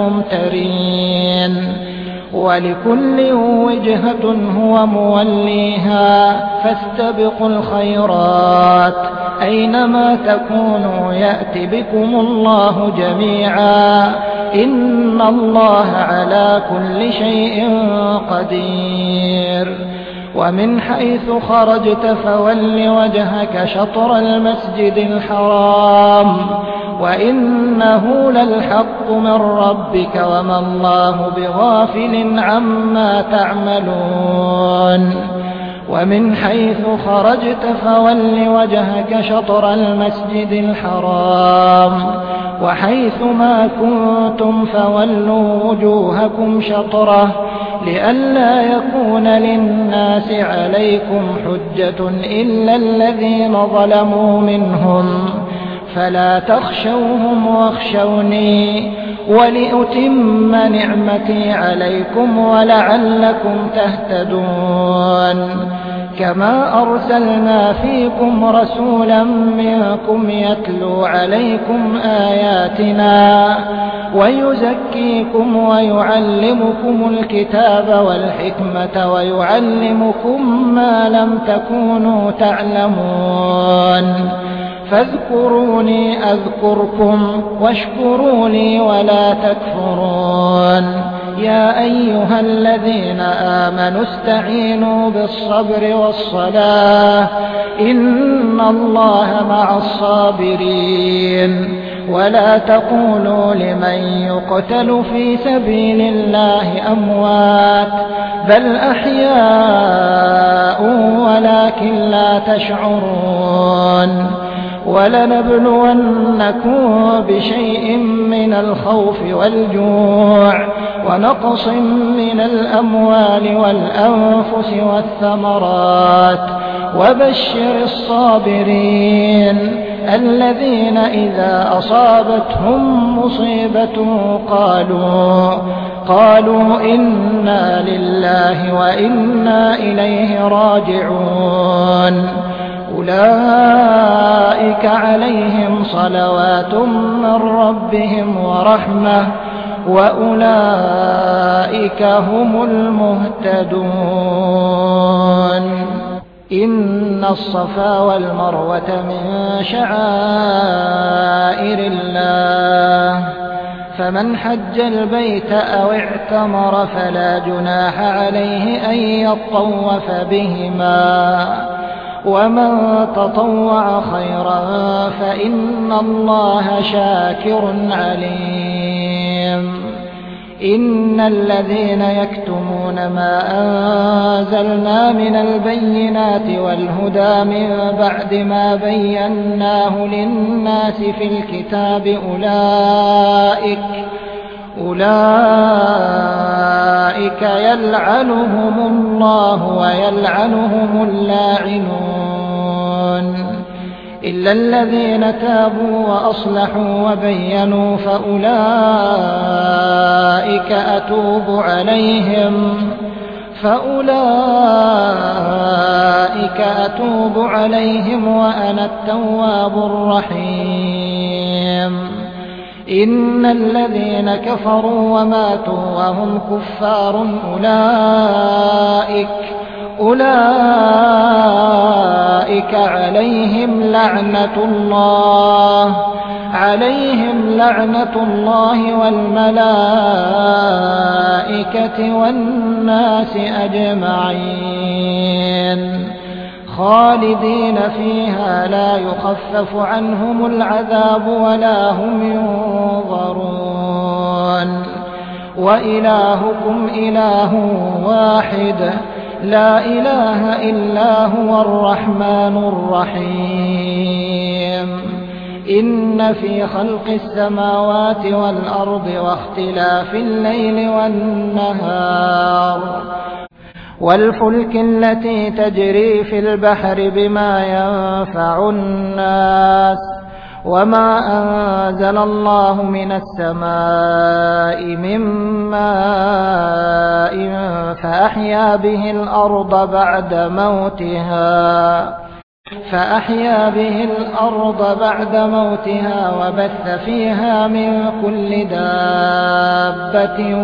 الممترين. ولكل وجهة هو موليها فاستبقوا الخيرات أينما تكونوا يأت بكم الله جميعا إن الله على كل شيء قدير. ومن حيث خرجت فول وجهك شطر المسجد الحرام وإنه للحق من ربك وما الله بغافل عما تعملون. ومن حيث خرجت فول وجهك شطر المسجد الحرام وحيث ما كنتم فولوا وجوهكم شطره لئلا يكون للناس عليكم حجة إلا الذين ظلموا منهم فلا تخشوهم واخشوني ولأتم نعمتي عليكم ولعلكم تهتدون. كما أرسلنا فيكم رسولا منكم يتلو عليكم آياتنا ويزكيكم ويعلمكم الكتاب والحكمة ويعلمكم ما لم تكونوا تعلمون. فاذكروني أذكركم واشكروا لي ولا تكفرون. يا أيها الذين آمنوا استعينوا بالصبر والصلاة إن الله مع الصابرين. ولا تقولوا لمن يقتل في سبيل الله أموات بل أحياء ولكن لا تشعرون. ولنبلونكم بشيء من الخوف والجوع ونقص من الأموال والأنفس والثمرات وبشر الصابرين الذين إذا أصابتهم مصيبة قالوا إنا لله وإنا إليه راجعون. أولئك عليهم صلوات من ربهم ورحمة وأولئك هم المهتدون. إن الصفا والمروة من شعائر الله فمن حج البيت أو اعتمر فلا جناح عليه أن يطوف بهما ومن تطوع خيرا فإن الله شاكر عليم. إن الذين يكتمون ما أنزلنا من البينات والهدى من بعد ما بيناه للناس في الكتاب أولئك يلعنهم الله ويلعنهم اللاعنون إلا الذين تابوا وأصلحوا وبينوا فأولئك أتوب عليهم وأنا التواب الرحيم. إن الذين كفروا وماتوا وهم كفار أولئك عليهم لعنة الله والملائكة والناس أجمعين خالدين فيها لا يخفف عنهم العذاب ولا هم ينظرون. وإلهكم إله واحد لا إله إلا هو الرحمن الرحيم. إن في خلق السماوات والأرض واختلاف الليل والنهار والفلك التي تجري في البحر بما ينفع الناس وما أنزل الله من السماء من ماء فأحيا به الأرض بعد موتها وبث فيها من كل دابة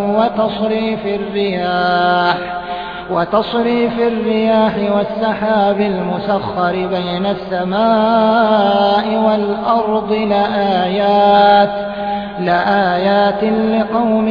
وتصريف الرياح والسحاب المسخر بين السماء والأرض لآيات لقوم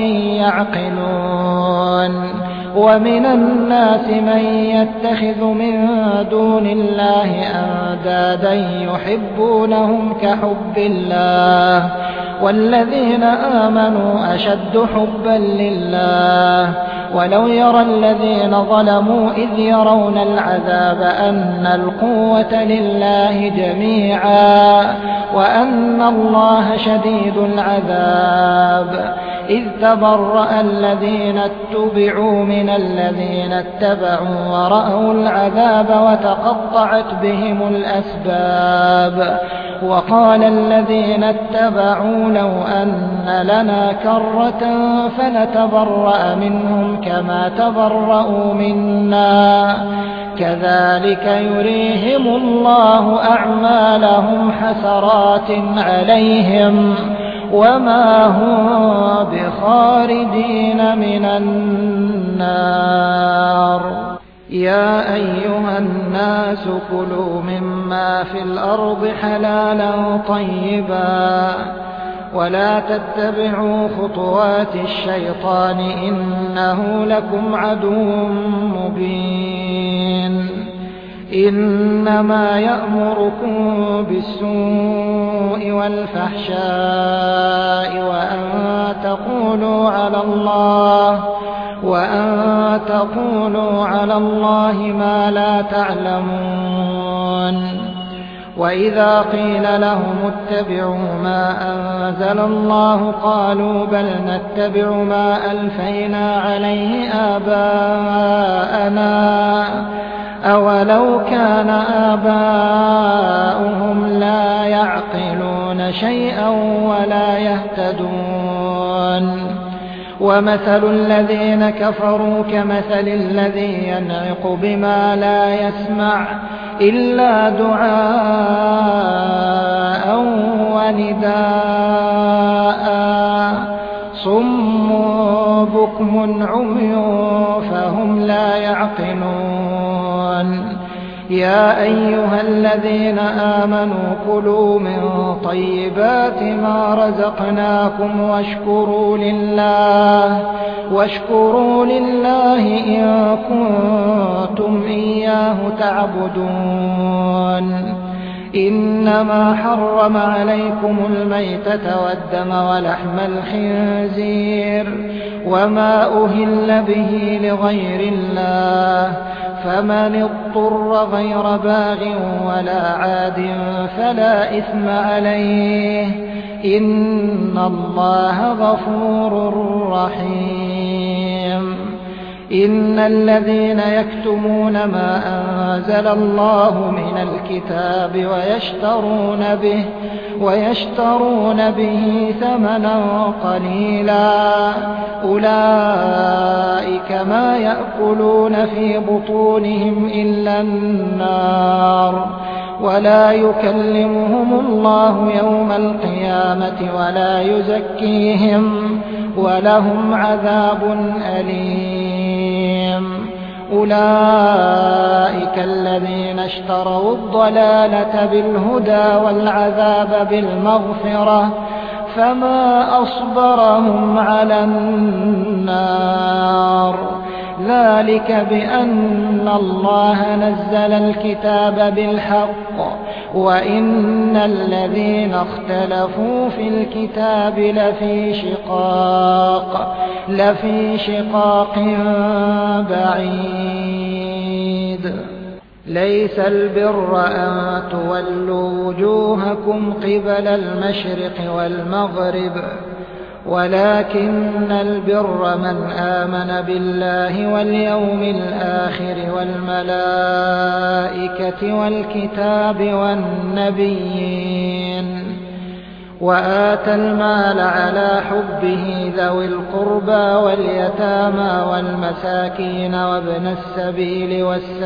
يعقلون ومن الناس من يتخذ من دون الله أندادا يحبونهم كحب الله والذين آمنوا أشد حبا لله ولو يرى الذين ظلموا إذ يرون العذاب أن القوة لله جميعا وأن الله شديد العذاب إذ تبرأ الذين اتبعوا من الذين اتبعوا ورأوا العذاب وتقطعت بهم الأسباب وقال الذين اتبعوا لو أن لنا كرة فنتبرأ منهم كما تبرأوا منا كذلك يريهم الله أعمالهم حسرات عليهم وما هم بخارجين من النار يا أيها الناس كلوا مما في الأرض حلالا طيبا ولا تتبعوا خطوات الشيطان إنه لكم عدو مبين إنما يأمركم بالسوء والفحشاء وأن تقولوا على الله ما لا تعلمون وإذا قيل لهم اتبعوا ما أنزل الله قالوا بل نتبع ما ألفينا عليه آباءنا أولو كان آباؤهم لا يعقلون شيئا ولا يهتدون ومثل الذين كفروا كمثل الذي ينعق بما لا يسمع إلا دعاء ونداء صم بكم عمي فهم لا يعقلون يا أيها الذين آمنوا كلوا من طيبات ما رزقناكم واشكروا لله إن كنتم إياه تعبدون إنما حرم عليكم الميتة والدم ولحم الخنزير وما أهل به لغير الله فمن اضطر غير باغ ولا عاد فلا إثم عليه إن الله غفور رحيم إن الذين يكتمون ما أنزل الله من الكتاب ويشترون به ثمنا قليلا أولئك ما يأكلون في بطونهم إلا النار ولا يكلمهم الله يوم القيامة ولا يزكيهم ولهم عذاب أليم أولئك الذين اشتروا الضلالة بالهدى والعذاب بالمغفرة فما أصبرهم على النار ذلك بأن الله نزل الكتاب بالحق وإن الذين اختلفوا في الكتاب لفي شقاق بعيد ليس البر أن تولوا وجوهكم قبل المشرق والمغرب ولكن البر من آمن بالله واليوم الآخر والملائكة والكتاب والنبيين وآتى المال على حبه ذوي القربى واليتامى والمساكين وابن السبيل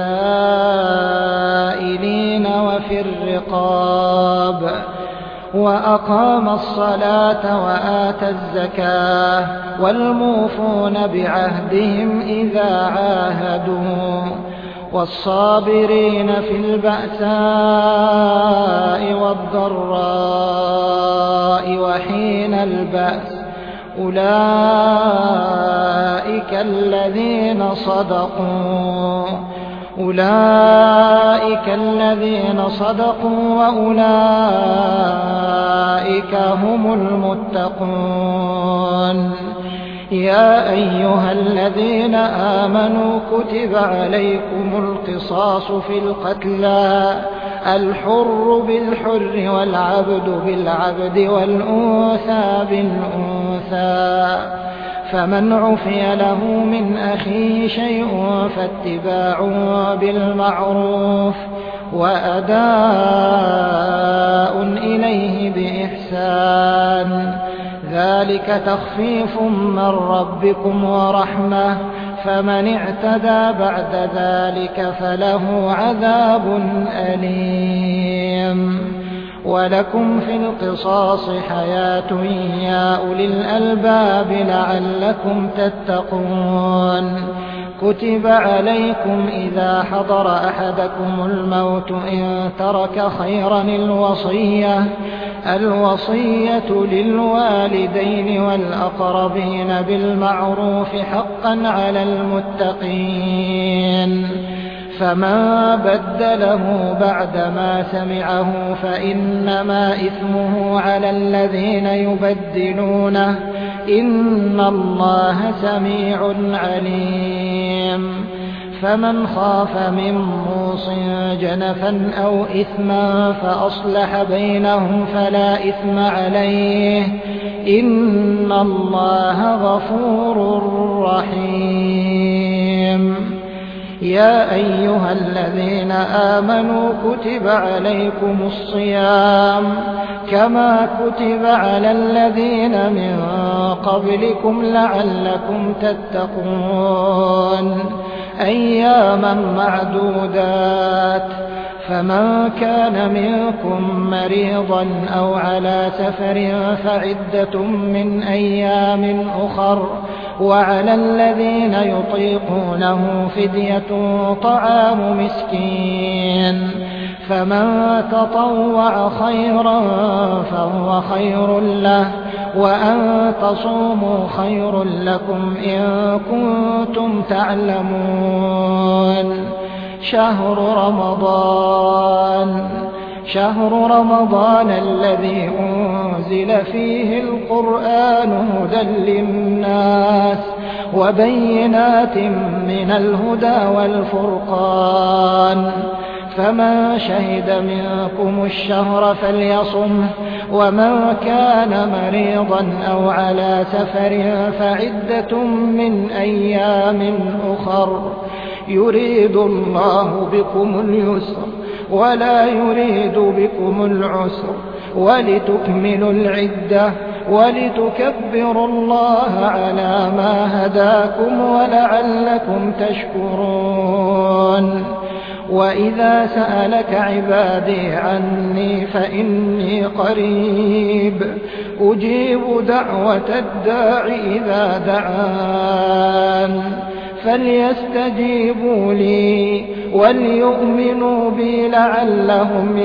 والسائلين وفي الرقاب وأقام الصلاة وآتى الزكاة والموفون بعهدهم إذا عاهدوا والصابرين في البأساء والضراء وحين البأس أولئك الذين صدقوا وأولئك هم المتقون يا أيها الذين آمنوا كتب عليكم القصاص في القتلى الحر بالحر والعبد بالعبد والأنثى بالأنثى فمن عفي له من أخيه شيء فاتباع بالمعروف وأداء إليه بإحسان ذلك تخفيف من ربكم ورحمة فمن اعتدى بعد ذلك فله عذاب أليم ولكم في القصاص حياة يا أولي الألباب لعلكم تتقون كتب عليكم إذا حضر أحدكم الموت إن ترك خيرا الوصية للوالدين والأقربين بالمعروف حقا على المتقين فمن بدله بعدما سمعه فإنما إثمه على الذين يبدلونه إن الله سميع عليم فمن خاف من موص جنفا أو إثما فأصلح بينهم فلا إثم عليه إن الله غفور رحيم يا أيها الذين آمنوا كتب عليكم الصيام كما كتب على الذين من قبلكم لعلكم تتقون أياما معدودات فمن كان منكم مريضا أو على سفر فعدة من أيام أخر وعلى الذين يطيقونه فدية طعام مسكين فمن تطوع خيرا فهو خير له وأن تصوموا خير لكم إن كنتم تعلمون شهر رمضان الذي أنزل فيه القرآن هدى للناس وبينات من الهدى والفرقان فمن شهد منكم الشهر فليصمه ومن كان مريضا أو على سفر فعدة من أيام أخر يريد الله بكم اليسر ولا يريد بكم العسر ولتكملوا العدة ولتكبروا الله على ما هداكم ولعلكم تشكرون وإذا سألك عبادي عني فإني قريب أجيب دعوة الداع إذا دعان فليستجيبوا لي وليؤمنوا بي لعلهم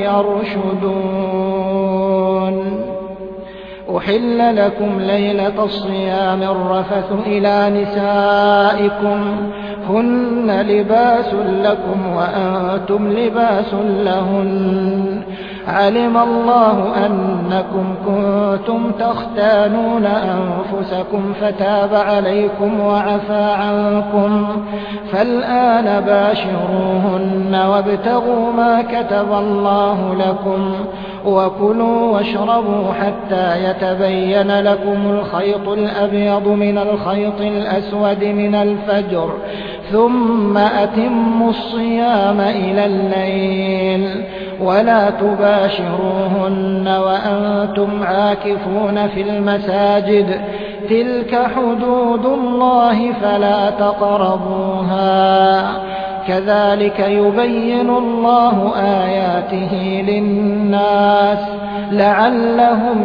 يرشدون أحل لكم ليلة الصيام الرفث إلى نسائكم هن لباس لكم وأنتم لباس لهن علم الله أنكم كنتم تختانون أنفسكم فتاب عليكم وعفى عنكم فالآن باشروهن وابتغوا ما كتب الله لكم وكلوا واشربوا حتى يتبين لكم الخيط الأبيض من الخيط الأسود من الفجر ثم أتموا الصيام إلى الليل ولا تباشروهن وأنتم عاكفون في المساجد تلك حدود الله فلا تقربوها كذلك يبين الله آياته للناس لعلهم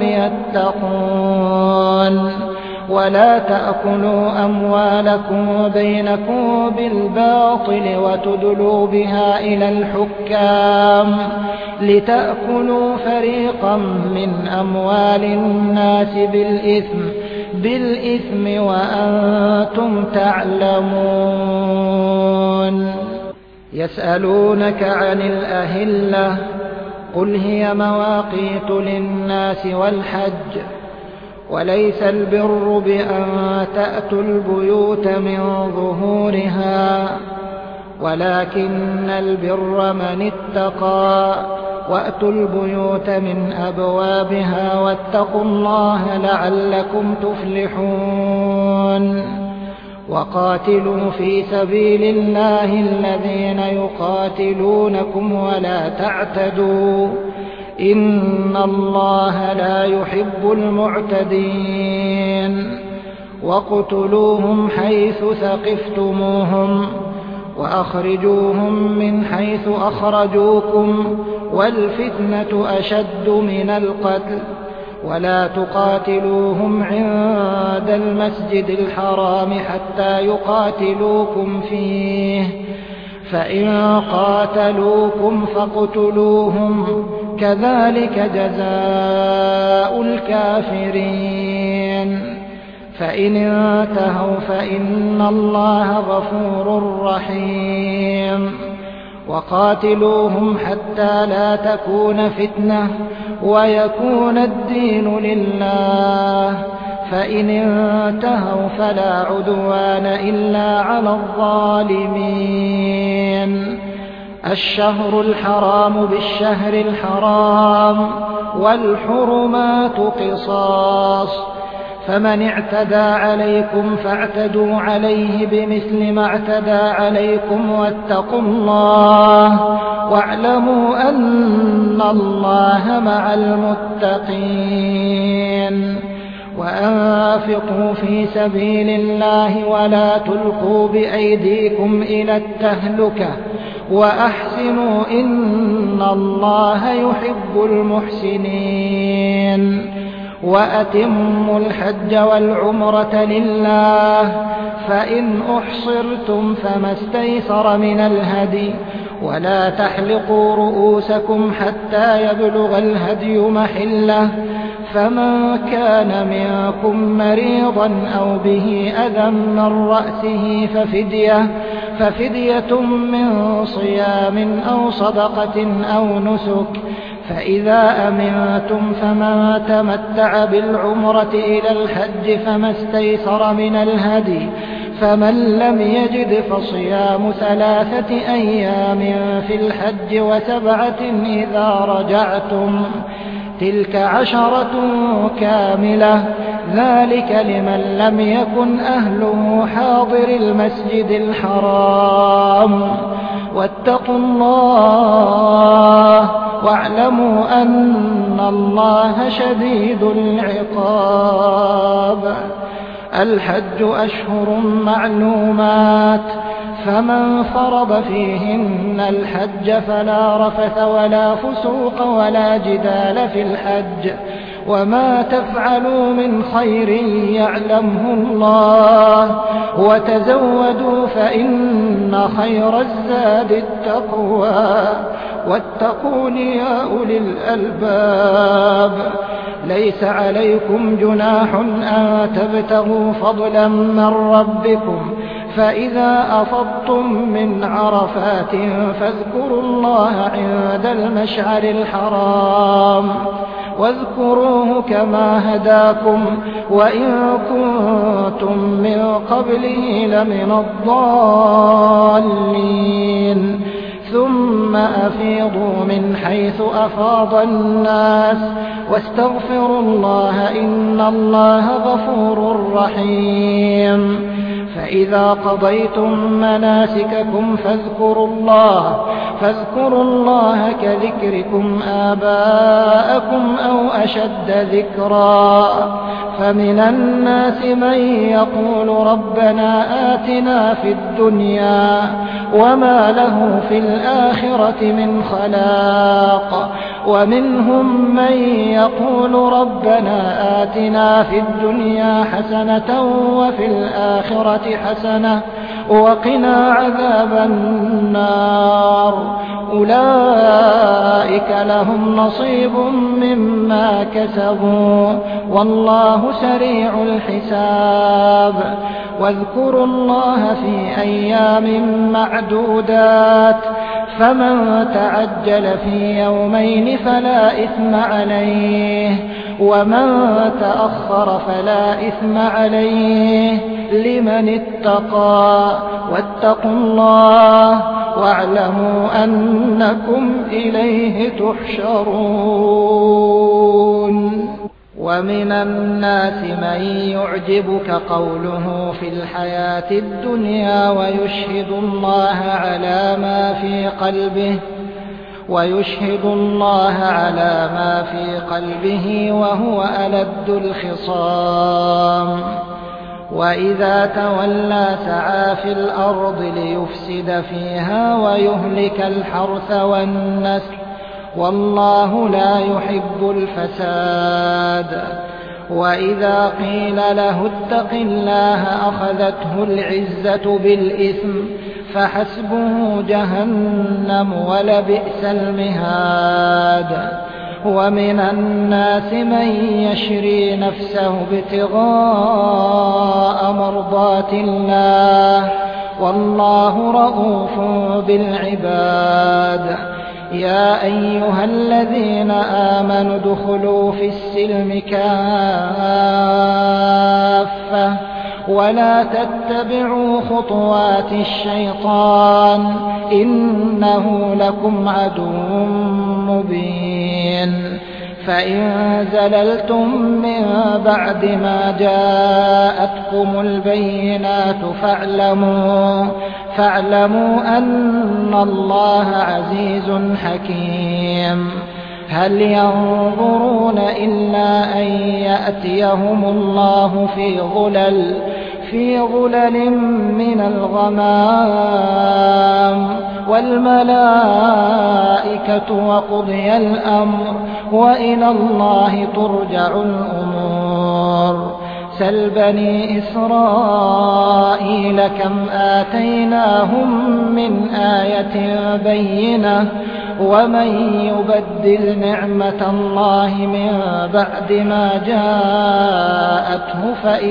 يتقون ولا تأكلوا أموالكم بينكم بالباطل وتدلوا بها إلى الحكام لتأكلوا فريقا من أموال الناس بالإثم وأنتم تعلمون يسألونك عن الأهلة قل هي مواقيت للناس والحج وليس البر بأن تأتوا البيوت من ظهورها ولكن البر من اتقى وأتوا البيوت من أبوابها واتقوا الله لعلكم تفلحون وقاتلوا في سبيل الله الذين يقاتلونكم ولا تعتدوا إن الله لا يحب المعتدين واقتلوهم حيث ثقفتموهم وأخرجوهم من حيث أخرجوكم والفتنة أشد من القتل ولا تقاتلوهم عند المسجد الحرام حتى يقاتلوكم فيه فإن قاتلوكم فاقتلوهم كذلك جزاء الكافرين فإن انتهوا فإن الله غفور رحيم وقاتلوهم حتى لا تكون فتنة ويكون الدين لله فإن انتهوا فلا عدوان إلا على الظالمين الشهر الحرام بالشهر الحرام والحرمات قصاص فمن اعتدى عليكم فاعتدوا عليه بمثل ما اعتدى عليكم واتقوا الله واعلموا أن الله مع المتقين وأنفقوا في سبيل الله ولا تلقوا بأيديكم إلى التهلكة وأحسنوا إن الله يحب المحسنين وأتموا الحج والعمرة لله فإن أحصرتم فما استيسر من الهدي ولا تحلقوا رؤوسكم حتى يبلغ الهدي محله فمن كان منكم مريضا أو به أذى من رأسه ففدية من صيام أو صدقة أو نسك فإذا أمنتم فمن تمتع بالعمرة إلى الحج فما استيسر من الهدي فمن لم يجد فصيام 3 أيام في الحج و7 إذا رجعتم تلك 10 كاملة ذلك لمن لم يكن أهله حاضر المسجد الحرام واتقوا الله واعلموا أن الله شديد العقاب الحج أشهر معلومات فمن فرض فيهن الحج فلا رفث ولا فسوق ولا جدال في الحج وما تفعلوا من خير يعلمه الله وتزودوا فإن خير الزاد التقوى واتقون يا أولي الألباب ليس عليكم جناح أن تبتغوا فضلا من ربكم فإذا أفضتم من عرفات فاذكروا الله عند المشعر الحرام واذكروه كما هداكم وإن كنتم من قبله لمن الضالين ثم أفيضوا من حيث أفاض الناس واستغفروا الله إن الله غفور رحيم فإذا قضيتم مناسككم فاذكروا الله كذكركم آباءكم أو أشد ذكرا فمن الناس من يقول ربنا آتنا في الدنيا وما له في الآخرة من خلاق ومنهم من يقول ربنا آتنا في الدنيا حسنة وفي الآخرة حسنة وقنا عذاب النار أولئك لهم نصيب مما كسبوا والله سريع الحساب واذكروا الله في أيام معدودات فمن تعجل في يومين فلا إثم عليه ومن تأخر فلا إثم عليه لمن اتقى واتقوا الله واعلموا أنكم إليه تحشرون ومن الناس من يعجبك قوله في الحياة الدنيا ويشهد الله على ما في قلبه وهو ألد الخصام وإذا تولى سعى في الأرض ليفسد فيها ويهلك الحرث والنسل والله لا يحب الفساد وإذا قيل له اتق الله أخذته العزة بالإثم فحسبه جهنم ولبئس المهاد ومن الناس من يشري نفسه ابتغاء مرضات الله والله رءوف بالعباد يا أيها الذين آمنوا ادخلوا في السلم كافة ولا تتبعوا خطوات الشيطان إنه لكم عدو مبين فإن زللتم من بعد ما جاءتكم البينات فاعلموا أن الله عزيز حكيم هل ينظرون إلا أن يأتيهم الله في ظلل من الغمام والملائكة وقضي الأمر وإلى الله ترجع الأمور سل بني إسرائيل كم آتيناهم من آية بينة ومن يبدل نعمة الله من بعد ما جاءته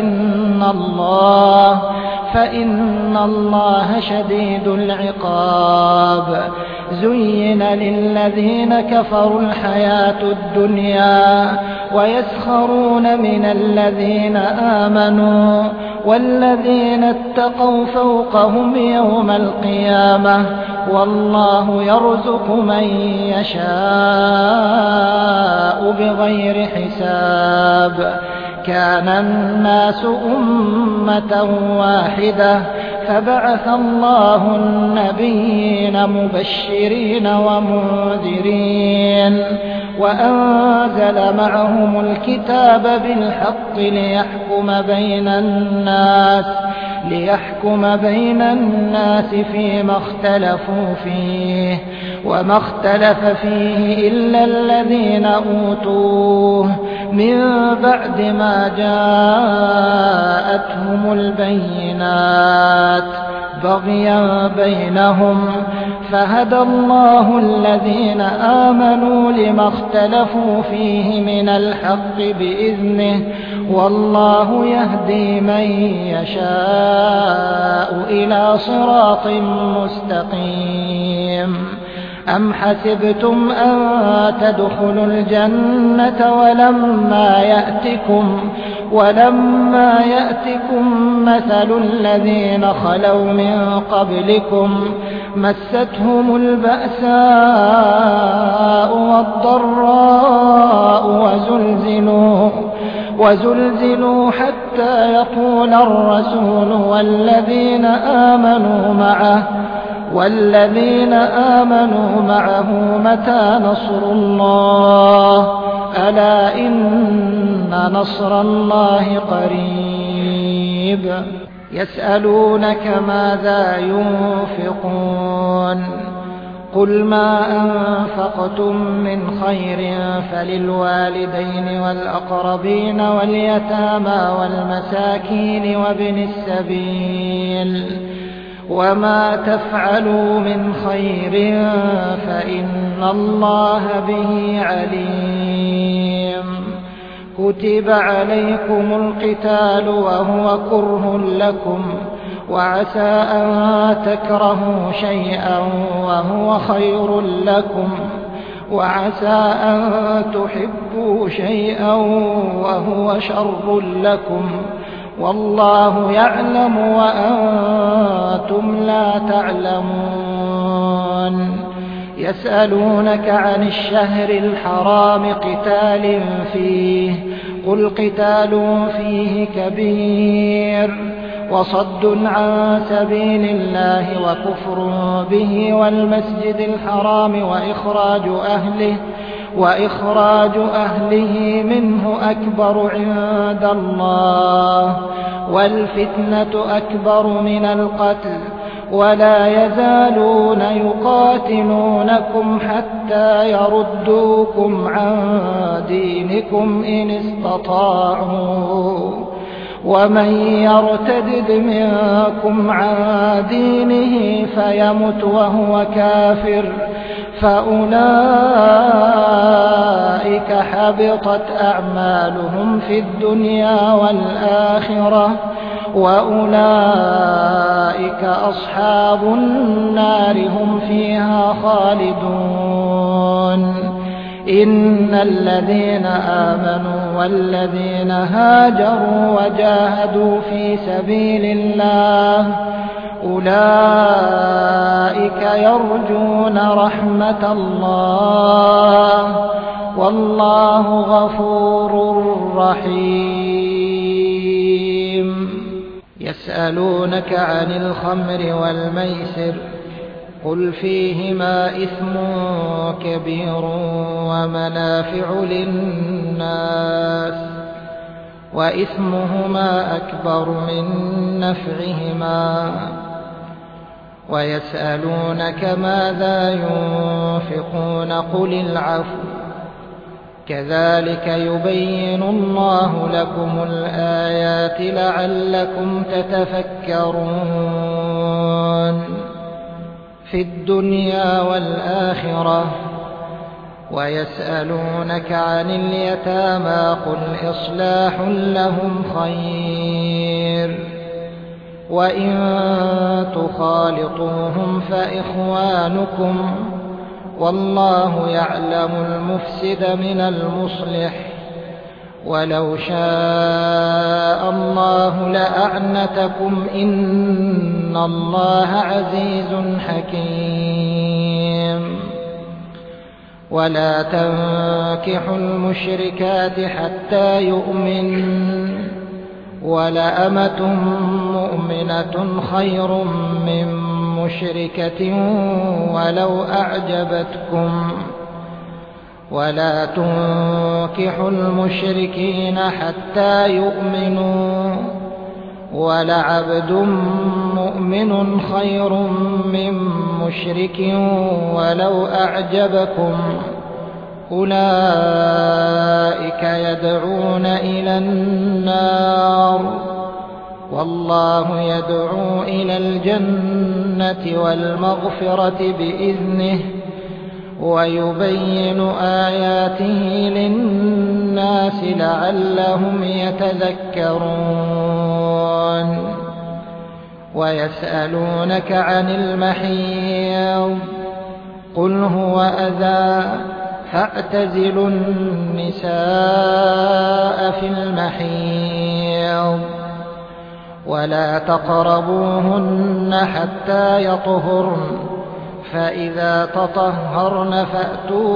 فإن الله شديد العقاب زين للذين كفروا الحياة الدنيا ويسخرون من الذين آمنوا والذين اتقوا فوقهم يوم القيامة والله يرزق من يشاء بغير حساب كان الناس أمة واحدة فبعث الله النبيين مبشرين ومنذرين وأنزل معهم الكتاب بالحق ليحكم بين الناس فيما اختلفوا فيه وما اختلف فيه إلا الذين أوتوه من بعد ما جاءتهم البينات بغيا بينهم فهدى الله الذين آمنوا لما اختلفوا فيه من الحق بإذنه والله يهدي من يشاء إلى صراط مستقيم أم حسبتم أن تدخلوا الجنة ولما يأتكم مثل الذين خلوا من قبلكم مستهم البأساء والضراء وزلزلوا حتى حتى يقول الرسول والذين آمنوا معه متى نصر الله ألا إن نصر الله قريب يسألونك ماذا ينفقون قل ما أنفقتم من خير فللوالدين والأقربين واليتامى والمساكين وابن السبيل وما تفعلوا من خير فإن الله به عليم كتب عليكم القتال وهو كره لكم وعسى أن تكرهوا شيئا وهو خير لكم وعسى أن تحبوا شيئا وهو شر لكم والله يعلم وأنتم لا تعلمون يسألونك عن الشهر الحرام قتال فيه قل قتال فيه كبير وصد عن سبيل الله وكفر به والمسجد الحرام وإخراج أهله منه أكبر عند الله والفتنة أكبر من القتل ولا يزالون يقاتلونكم حتى يردوكم عن دينكم إن استطاعوا ومن يرتد منكم عن دينه فيمت وهو كافر فأولئك حبطت أعمالهم في الدنيا والآخرة وأولئك أصحاب النار هم فيها خالدون إن الذين آمنوا والذين هاجروا وجاهدوا في سبيل الله أولئك يرجون رحمة الله والله غفور رحيم يسألونك عن الخمر والميسر قل فيهما إثم كبير ومنافع للناس وإثمهما أكبر من نفعهما ويسألونك ماذا ينفقون قل العفو كذلك يبين الله لكم الآيات لعلكم تتفكرون في الدنيا والآخرة ويسألونك عن اليتامى قل إصلاح لهم خير وإن تخالطوهم فإخوانكم والله يعلم المفسد من المصلح ولو شاء الله لأعنتكم إن الله عزيز حكيم ولا تنكحوا المشركات حتى يؤمنن ولأمة مؤمنة خير من مشركة ولو أعجبتكم ولا تنكحوا المشركين حتى يؤمنوا ولعبد مؤمن خير من مشرك ولو أعجبكم أولئك يدعون إلى النار والله يدعو إلى الجنة والمغفرة بإذنه ويبين آياته للناس لعلهم يتذكرون ويسألونك عن المحيض قل هو أذى فاعتزلوا النساء في المحيض ولا تقربوهن حتى يطهرن فإذا تطهرن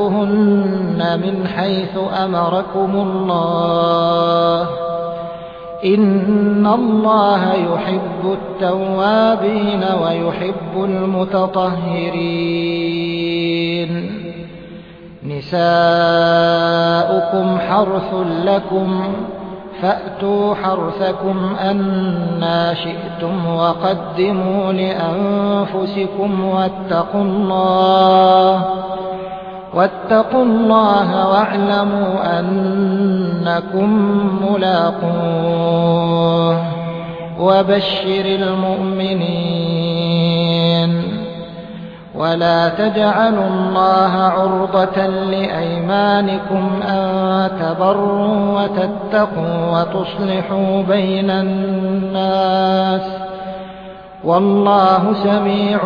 فأتوهن من حيث أمركم الله إن الله يحب التوابين ويحب المتطهرين نساؤكم حرث لكم فأتوا حرثكم أنى شئتم وقدموا لأنفسكم واتقوا الله واعلموا أنكم ملاقوه وبشر المؤمنين ولا تجعلوا الله عرضة لأيمانكم أن تبروا وتتقوا وتصلحوا بين الناس والله سميع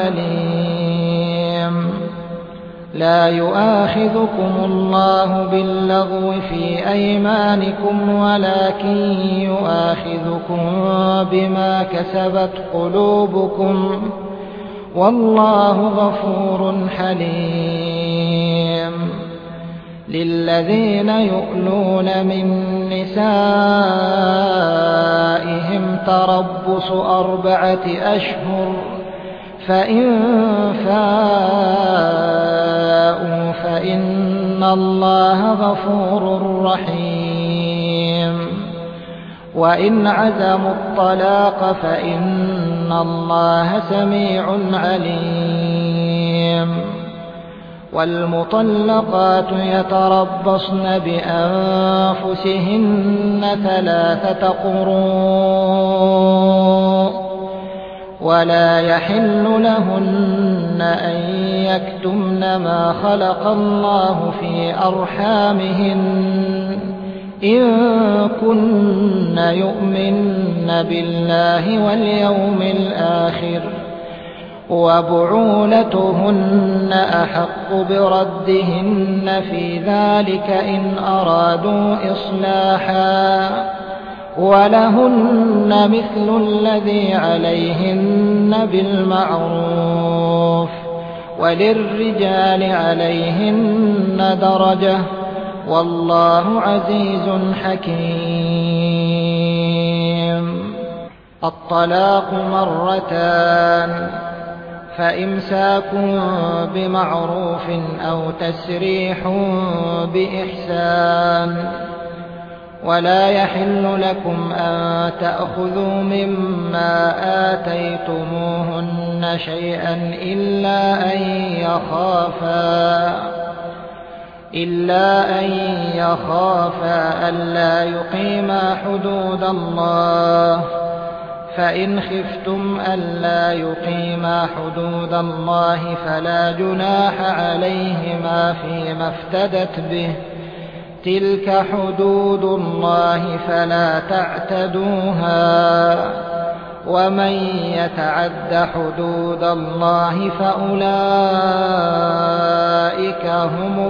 عليم لا يؤاخذكم الله باللغو في أيمانكم ولكن يؤاخذكم بما كسبت قلوبكم والله غفور حليم للذين يؤلون من نسائهم تربص 4 أشهر فإن فاءوا فإن الله غفور رحيم وإن عزموا الطلاق فإن الله سميع عليم والمطلقات يتربصن بأنفسهن 3 قروء ولا يحل لهن أن يكتمن ما خلق الله في أرحامهن إن كن يؤمن بالله واليوم الآخر وبعولتهن أحق بردهن في ذلك إن أرادوا إصلاحا ولهن مثل الذي عليهن بالمعروف وللرجال عليهن درجة والله عزيز حكيم الطلاق 2 فإمساك بمعروف أو تسريح بإحسان ولا يحل لكم أن تأخذوا مما آتيتموهن شيئا إلا أن يخافا ألا يقيما حدود الله فإن خفتم ألا يقيما حدود الله فلا جناح عليهما فيما افتدت به تلك حدود الله فلا تعتدوها ومن يتعد حدود الله فأولئك هم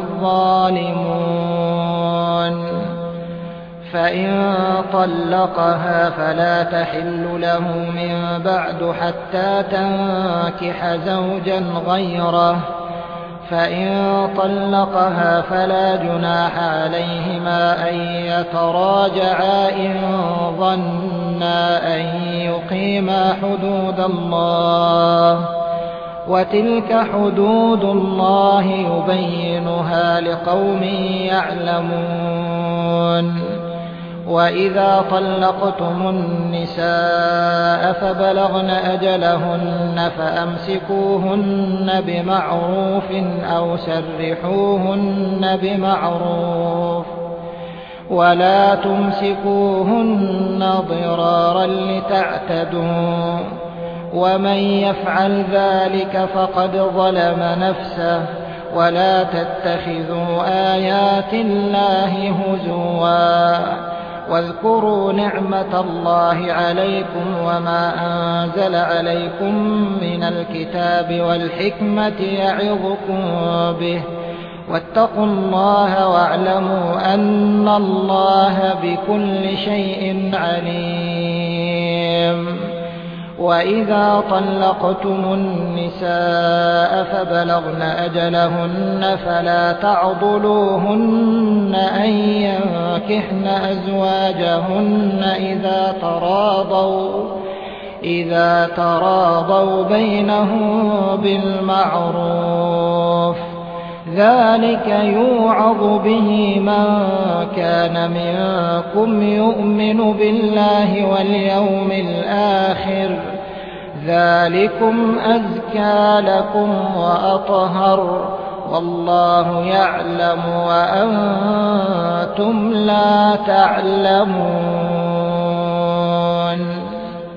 الظالمون فإن طلقها فلا تحل له من بعد حتى تنكح زوجا غيره فإن طلقها فلا جناح عليهما أن يتراجعا إن ظنا أن يقيما حدود الله وتلك حدود الله يبينها لقوم يعلمون وإذا طلقتم النساء فبلغن أجلهن فأمسكوهن بمعروف أو سرحوهن بمعروف ولا تمسكوهن ضرارا لتعتدوا ومن يفعل ذلك فقد ظلم نفسه ولا تتخذوا آيات الله هزوا واذكروا نعمة الله عليكم وما أنزل عليكم من الكتاب والحكمة يعظكم به واتقوا الله واعلموا أن الله بكل شيء عليم وإذا طلقتم النساء فبلغن أجلهن فلا تعضلوهن أن ينكحن أزواجهن إذا تراضوا بينهم بالمعروف، ذلك يوعظ به من كان منكم يؤمن بالله واليوم الآخر، ذلكم أزكى لكم وأطهر، والله يعلم وأنتم لا تعلمون.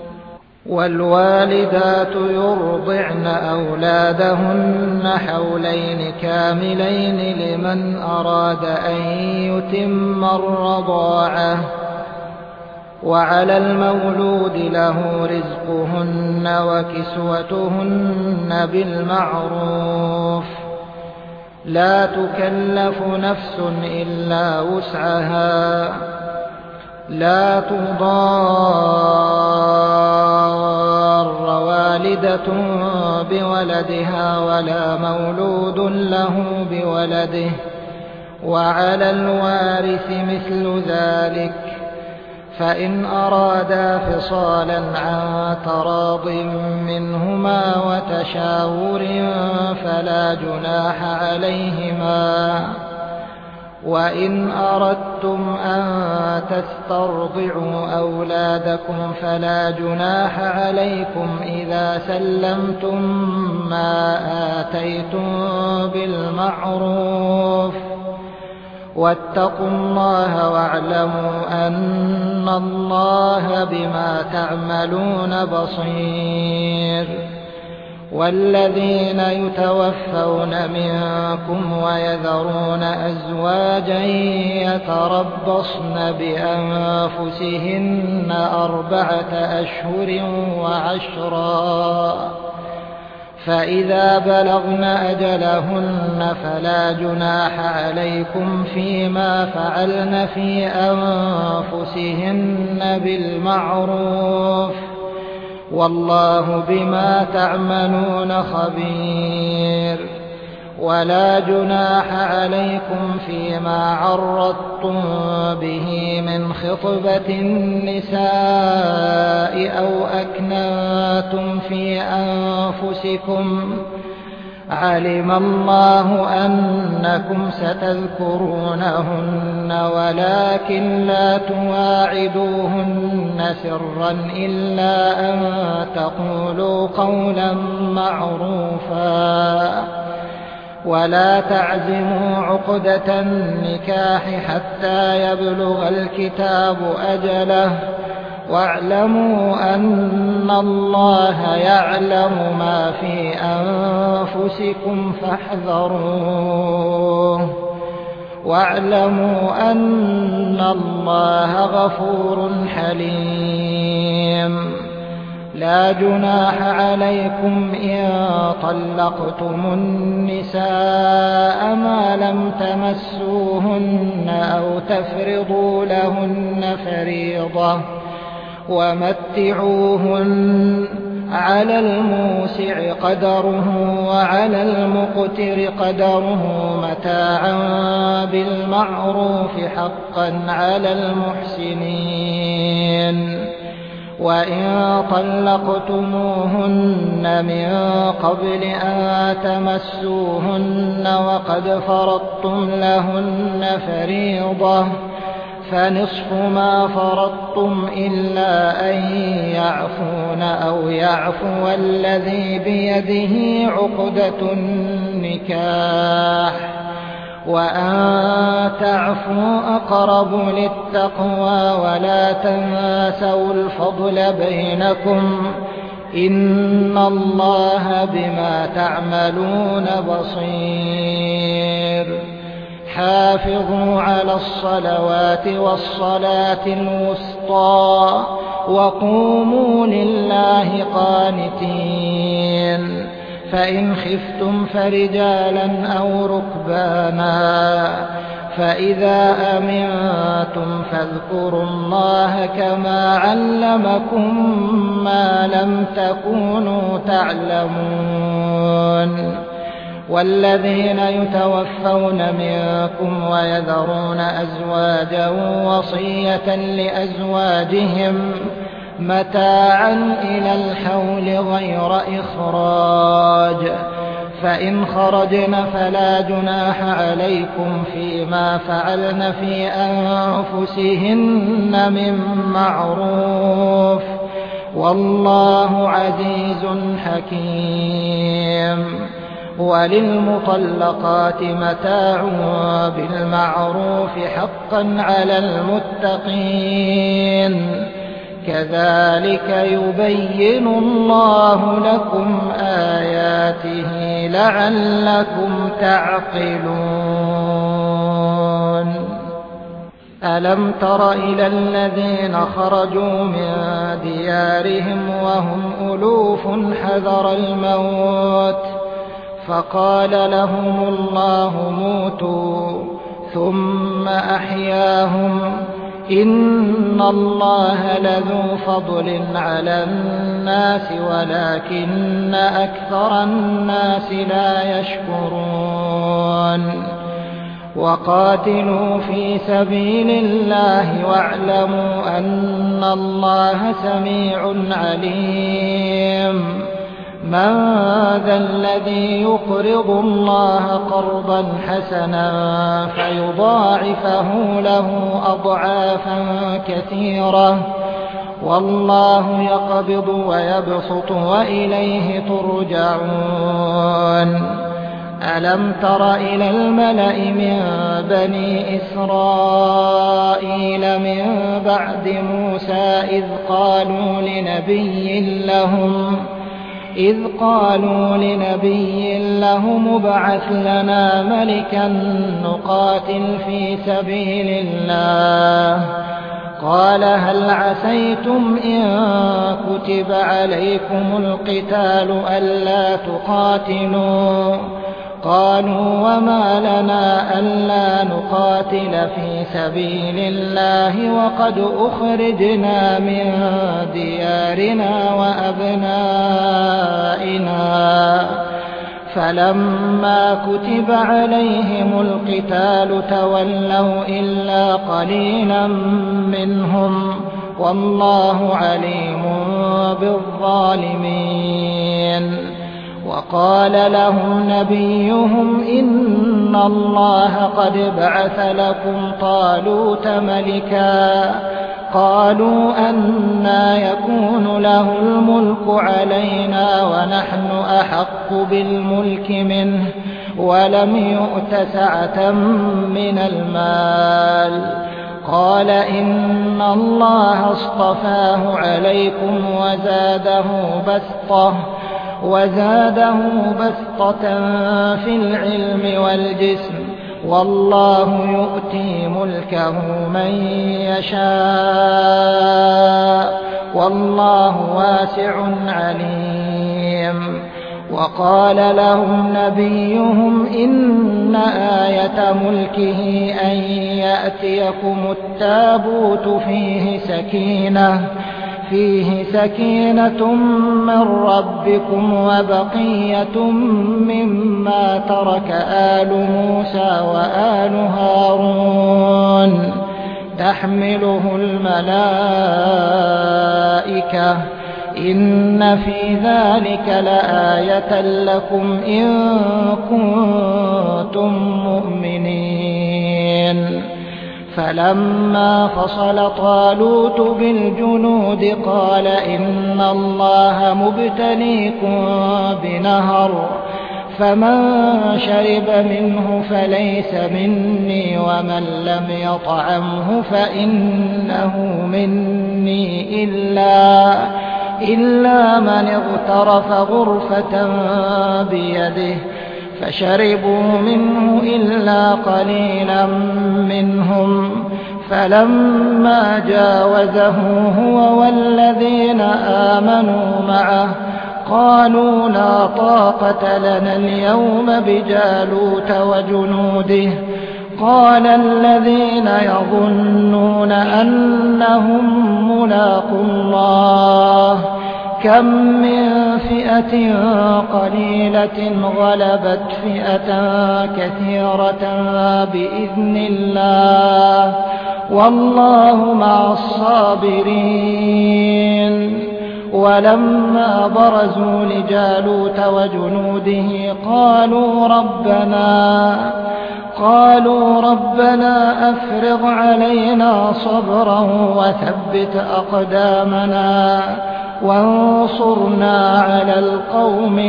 والوالدات يرضعن أولادهن حولين كاملين لمن أراد أن يتم الرضاعة، وعلى المولود له رزقهن وكسوتهن بالمعروف، لا تكلف نفس إلا وسعها، لا تضار والدة بولدها ولا مولود له بولده، وعلى الوارث مثل ذلك، فإن أرادا فصالا عن تراض منهما وتشاور فلا جناح عليهما. وإن أردتم أن تسترضعوا أولادكم فلا جناح عليكم إذا سلمتم ما آتيتم بالمعروف، واتقوا الله واعلموا أن الله بما تعملون بصير. والذين يتوفون منكم ويذرون أزواجا يتربصن بأنفسهن 4 أشهر وعشرا، فإذا بلغن أجلهن فلا جناح عليكم فيما فعلن في أنفسهن بالمعروف، والله بما تعملون خبير. ولا جناح عليكم فيما عرضتم به من خطبة النساء أو أكننتم في أنفسكم، علم الله أنكم ستذكرونهن ولكن لا تواعدوهن سرا إلا أن تقولوا قولا معروفا، ولا تعزموا عقدة النكاح حتى يبلغ الكتاب أجله، واعلموا أن الله يعلم ما في أنفسكم فاحذروه، واعلموا أن الله غفور حليم. لا جناح عليكم إن طلقتم النساء ما لم تمسوهن أو تفرضوا لهن فريضة، ومتعوهن على الموسع قدره وعلى المقتر قدره متاعا بالمعروف حقا على المحسنين. وإن طلقتموهن من قبل أن تمسوهن وقد فرضتم لهن فريضة فنصف ما فرضتم إلا أن يعفون أو يعفو الذي بيده عقدة النكاح، وأن تعفوا أقرب للتقوى، ولا تنسوا الفضل بينكم، إن الله بما تعملون بصير. حافظوا على الصلوات والصلاة الوسطى وقوموا لله قانتين، فإن خفتم فرجالا أو ركبانا فإذا أمنتم فاذكروا الله كما علمكم ما لم تكونوا تعلمون والذين يتوفون منكم ويذرون أزواجا وصية لأزواجهم متاعا إلى الحول غير إخراج فإن خرجن فلا جناح عليكم فيما فعلن في أنفسهن من معروف والله عزيز حكيم وللمطلقات متاع بالمعروف حقا على المتقين كذلك يبين الله لكم آياته لعلكم تعقلون ألم تر إلى الذين خرجوا من ديارهم وهم ألوف حذر الموت فقال لهم الله موتوا ثم أحياهم إن الله لذو فضل على الناس ولكن أكثر الناس لا يشكرون وقاتلوا في سبيل الله واعلموا أن الله سميع عليم من ذا الذي يقرض الله قرضا حسنا فيضاعفه له أضعافا كثيرة والله يقبض ويبسط وإليه ترجعون ألم تر إلى الملأ من بني إسرائيل من بعد موسى إذ قالوا لنبي لهم ابعث لنا ملكا نقاتل في سبيل الله قال هل عسيتم إن كتب عليكم القتال ألا تقاتلوا قالوا وما لنا ألا نقاتل في سبيل الله وقد أخرجنا من ديارنا وأبنائنا فلما كتب عليهم القتال تولوا إلا قليلا منهم والله عليم بالظالمين وقال لهم نبيهم إن الله قد بعث لكم طالوت ملكا قالوا أنى يكون له الملك علينا ونحن أحق بالملك منه ولم يؤت سعة من المال قال إن الله اصطفاه عليكم وزاده بسطة في العلم والجسم والله يؤتي ملكه من يشاء والله واسع عليم وقال لهم نبيهم إن آية ملكه أن يأتيكم التابوت فيه سكينة من ربكم وبقية مما ترك آل موسى وآل هارون تحمله الملائكة إن في ذلك لآية لكم إن كنتم مؤمنين فلما فصل طالوت بالجنود قال إن الله مبتليكم بنهر فمن شرب منه فليس مني ومن لم يطعمه فإنه مني إلا من اغترف غرفة بيده فشربوا منه إلا قليلا منهم فلما جاوزه هو والذين آمنوا معه قالوا لا طاقة لنا اليوم بجالوت وجنوده قال الذين يظنون أنهم ملاقو الله كم من فئة قليلة غلبت فئة كثيرة بإذن الله والله مع الصابرين. ولما برزوا لجالوت وجنوده قالوا ربنا أفرغ علينا صبرا وثبت أقدامنا وانصرنا على القوم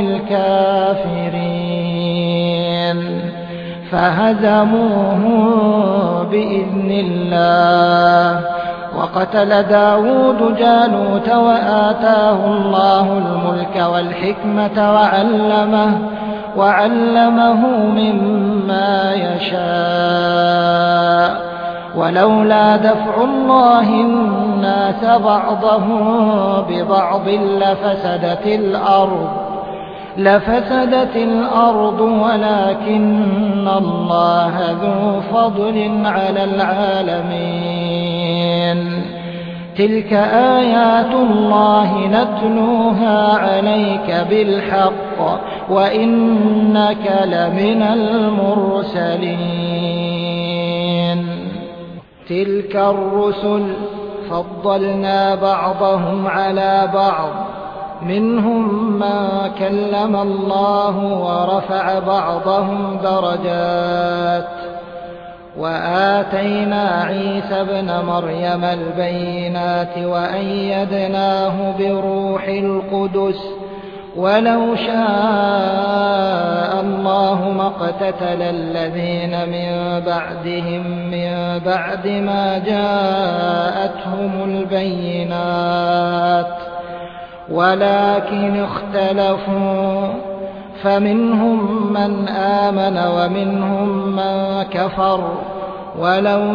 الكافرين. فهزموهم بإذن الله. وقتل داود جالوت وآتاه الله الملك والحكمة وعلمه مما يشاء. ولولا دفع الله الناس بعضهم ببعض لفسدت الأرض ولكن الله ذو فضل على العالمين. تلك آيات الله نتلوها عليك بالحق وإنك لمن المرسلين. تلك الرسل فضلنا بعضهم على بعض منهم من كلم الله ورفع بعضهم درجات. وآتينا عيسى ابن مريم البينات وأيدناه بروح القدس ولو شاء الله ما اقتتل الذين من بعدهم من بعد ما جاءتهم البينات ولكن اختلفوا فمنهم من آمن ومنهم من كفر ولو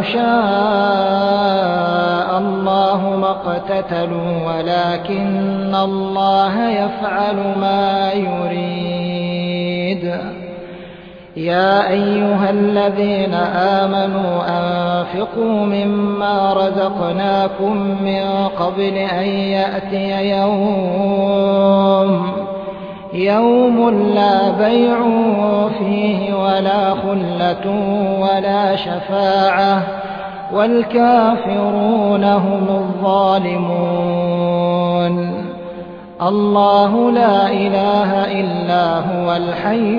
شاء الله ما اقتتلوا ولكن الله يفعل ما يريد. يا أيها الذين آمنوا أنفقوا مما رزقناكم من قبل أن يأتي يوم لا بيع فيه ولا خلة ولا شفاعة والكافرون هم الظالمون. الله لا إله إلا هو الحي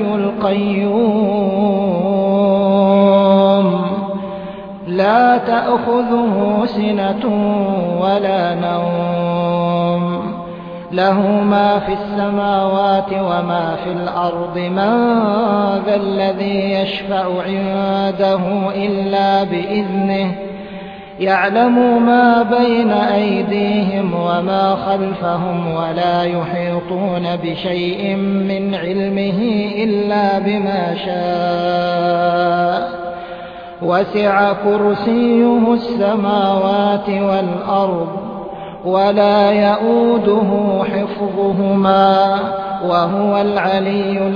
القيوم لا تأخذه سنة ولا نوم له ما في السماوات وما في الأرض. من ذا الذي يشفع عنده إلا بإذنه يعلم ما بين أيديهم وما خلفهم ولا يحيطون بشيء من علمه إلا بما شاء. وسع كرسيه السماوات والأرض ولا يؤوده حفظهما وهو العلي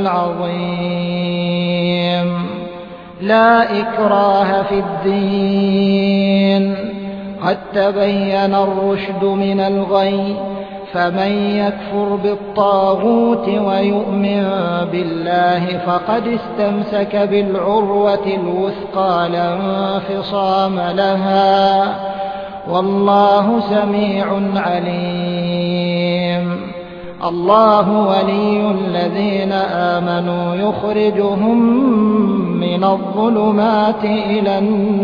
العظيم. لا إكراه في الدين قد تبين الرشد من الغي. فمن يكفر بالطاغوت ويؤمن بالله فقد استمسك بالعروة الوثقى لا انفصام لها والله سميع عليم. الله ولي الذين آمنوا يخرجهم من الظلمات إلى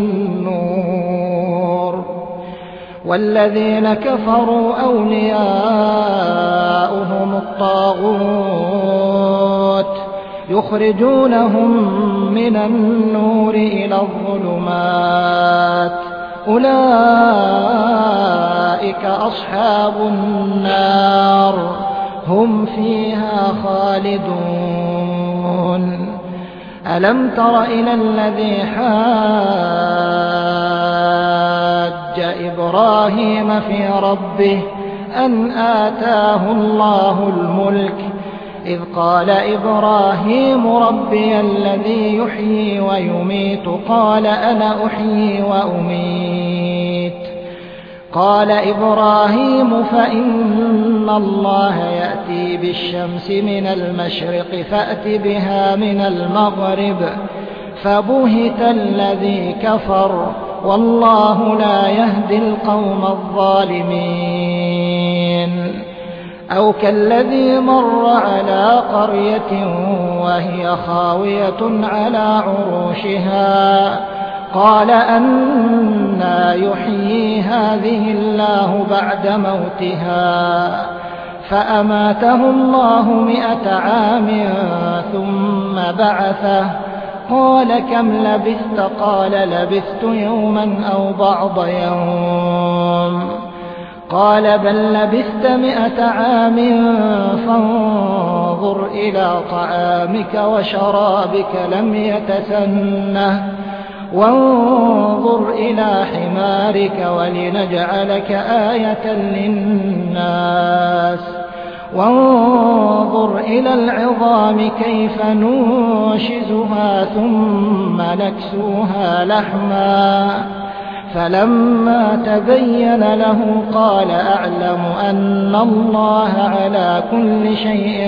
النور والذين كفروا أولياؤهم الطاغوت يخرجونهم من النور إلى الظلمات أولئك أصحاب النار هم فيها خالدون. ألم تر إلى الذي حاج إبراهيم في ربه أن آتاه الله الملك إذ قال إبراهيم ربي الذي يحيي ويميت قال أنا أحيي وأميت قال إبراهيم فإن الله يأتي بالشمس من المشرق فأت بها من المغرب فبهت الذي كفر والله لا يهدي القوم الظالمين أو كالذي مر على قرية وهي خاوية على عروشها قال أنى يحيي هذه الله بعد موتها فأماته الله 100 عام ثم بعثه قال كم لبثت قال لبثت يوما أو بعض يوم قال بل لبثت 100 عام فانظر إلى طعامك وشرابك لم يتسنه وانظر إلى حمارك ولنجعلك آية للناس وانظر إلى العظام كيف ننشزها ثم نكسوها لحما فلما تبين له قال أعلم أن الله على كل شيء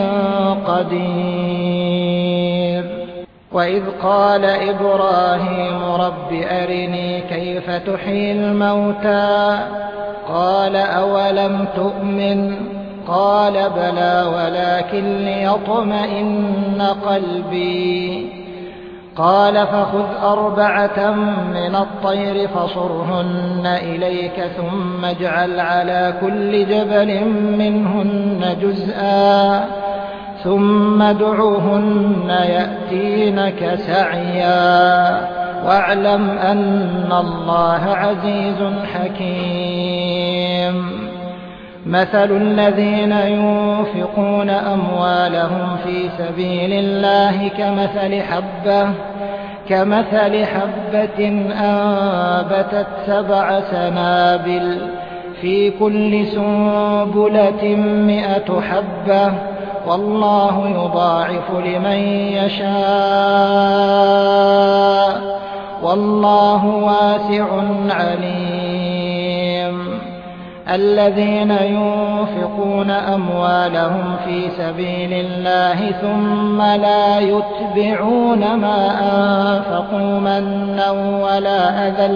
قدير وإذ قال إبراهيم رب أرني كيف تحيي الموتى قال أولم تؤمن قال بلى ولكن ليطمئن قلبي قال فخذ 4 من الطير فصرهن إليك ثم اجعل على كل جبل منهن جزءا ثم ادعوهن يأتينك سعيا واعلم أن الله عزيز حكيم مثل الذين ينفقون أموالهم في سبيل الله كمثل حبة أنبتت 7 سنابل في كل سنبلة 100 حبة والله يضاعف لمن يشاء والله واسع عليم الذين ينفقون أموالهم في سبيل الله ثم لا يتبعون ما أنفقوا منا ولا أذى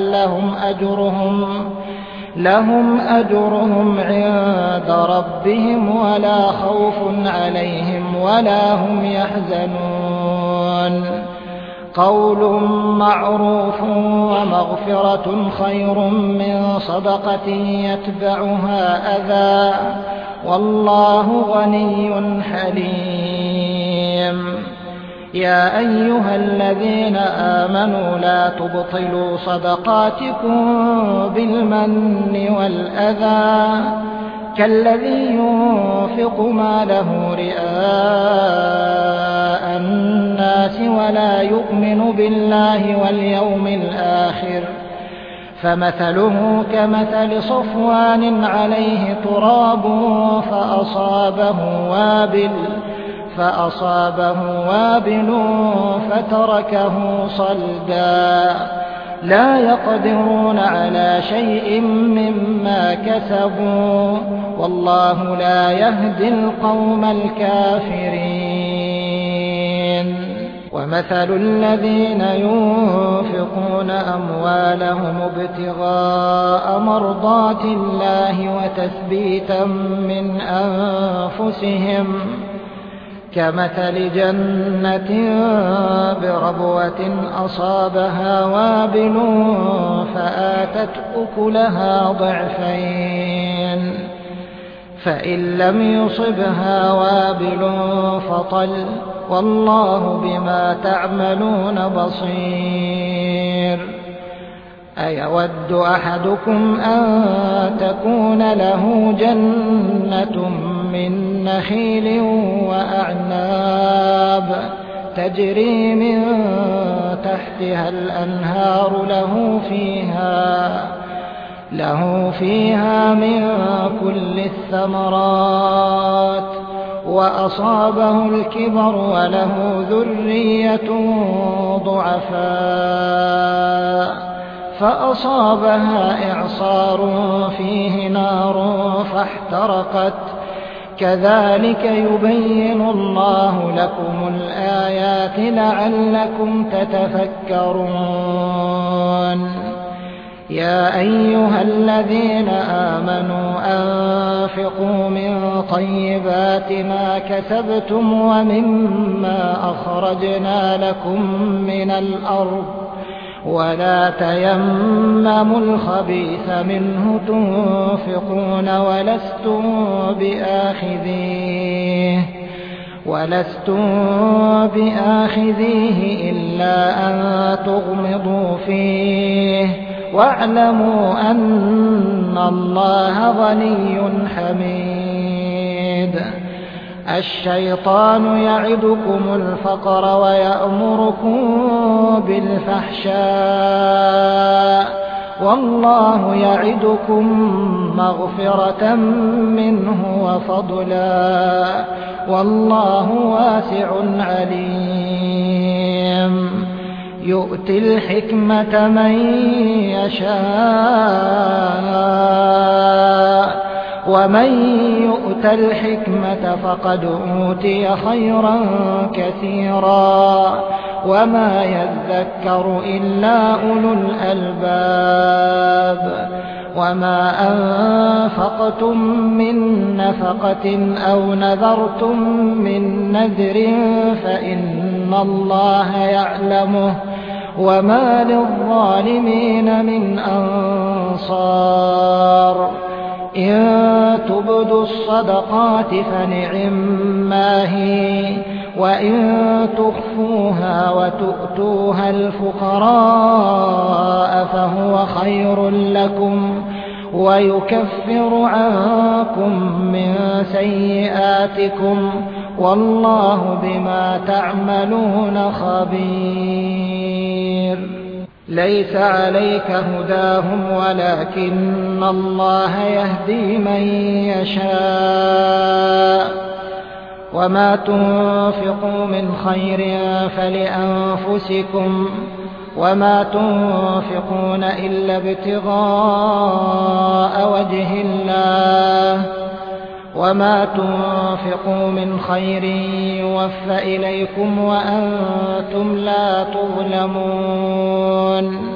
لهم أجرهم عند ربهم ولا خوف عليهم ولا هم يحزنون قول معروف ومغفرة خير من صدقة يتبعها أذى والله غني حليم يا أيها الذين آمنوا لا تبطلوا صدقاتكم بالمن والأذى كالذي ينفق ماله رئاء الناس ولا يؤمن بالله واليوم الآخر فمثله كمثل صفوان عليه تراب فأصابه وابل فتركه صلدا لا يقدرون على شيء مما كسبوا والله لا يهدي القوم الكافرين ومثل الذين ينفقون أموالهم ابتغاء مرضات الله وتثبيتا من أنفسهم كمثل جنة بربوة أصابها وابل فآتت أكلها ضعفين فإن لم يصبها وابل فطل والله بما تعملون بصير أيود أحدكم أن تكون له جنة من نخيل وأعناب تجري من تحتها الأنهار له فيها من كل الثمرات وأصابه الكبر وله ذرية ضعفاء فأصابها إعصار فيه نار فاحترقت كذلك يبين الله لكم الآيات لعلكم تتفكرون يا أيها الذين آمنوا أنفقوا من طيبات ما كسبتم ومما أخرجنا لكم من الأرض ولا تيمموا الخبيث منه تنفقون ولستم بآخذيه إلا أن تغمضوا فيه واعلموا أن الله غني حميد الشيطان يعدكم الفقر ويأمركم بالفحشاء والله يعدكم مغفرة منه وفضلا والله واسع عليم يؤتي الحكمة من يشاء ومن يؤت الحكمة فقد أوتي خيرا كثيرا وما يذكر إلا أولو الألباب وما أنفقتم من نفقة أو نذرتم من نذر فإن الله يعلمه وما للظالمين من أنصار إن تبدوا الصدقات فنعما هي وإن تخفوها وتؤتوها الفقراء فهو خير لكم ويكفر عنكم من سيئاتكم والله بما تعملون خبير ليس عليك هداهم ولكن الله يهدي من يشاء وما تنفقوا من خير فلأنفسكم وما تنفقون إلا ابتغاء وجه الله وما تنفقوا من خير يوفى إليكم وأنتم لا تظلمون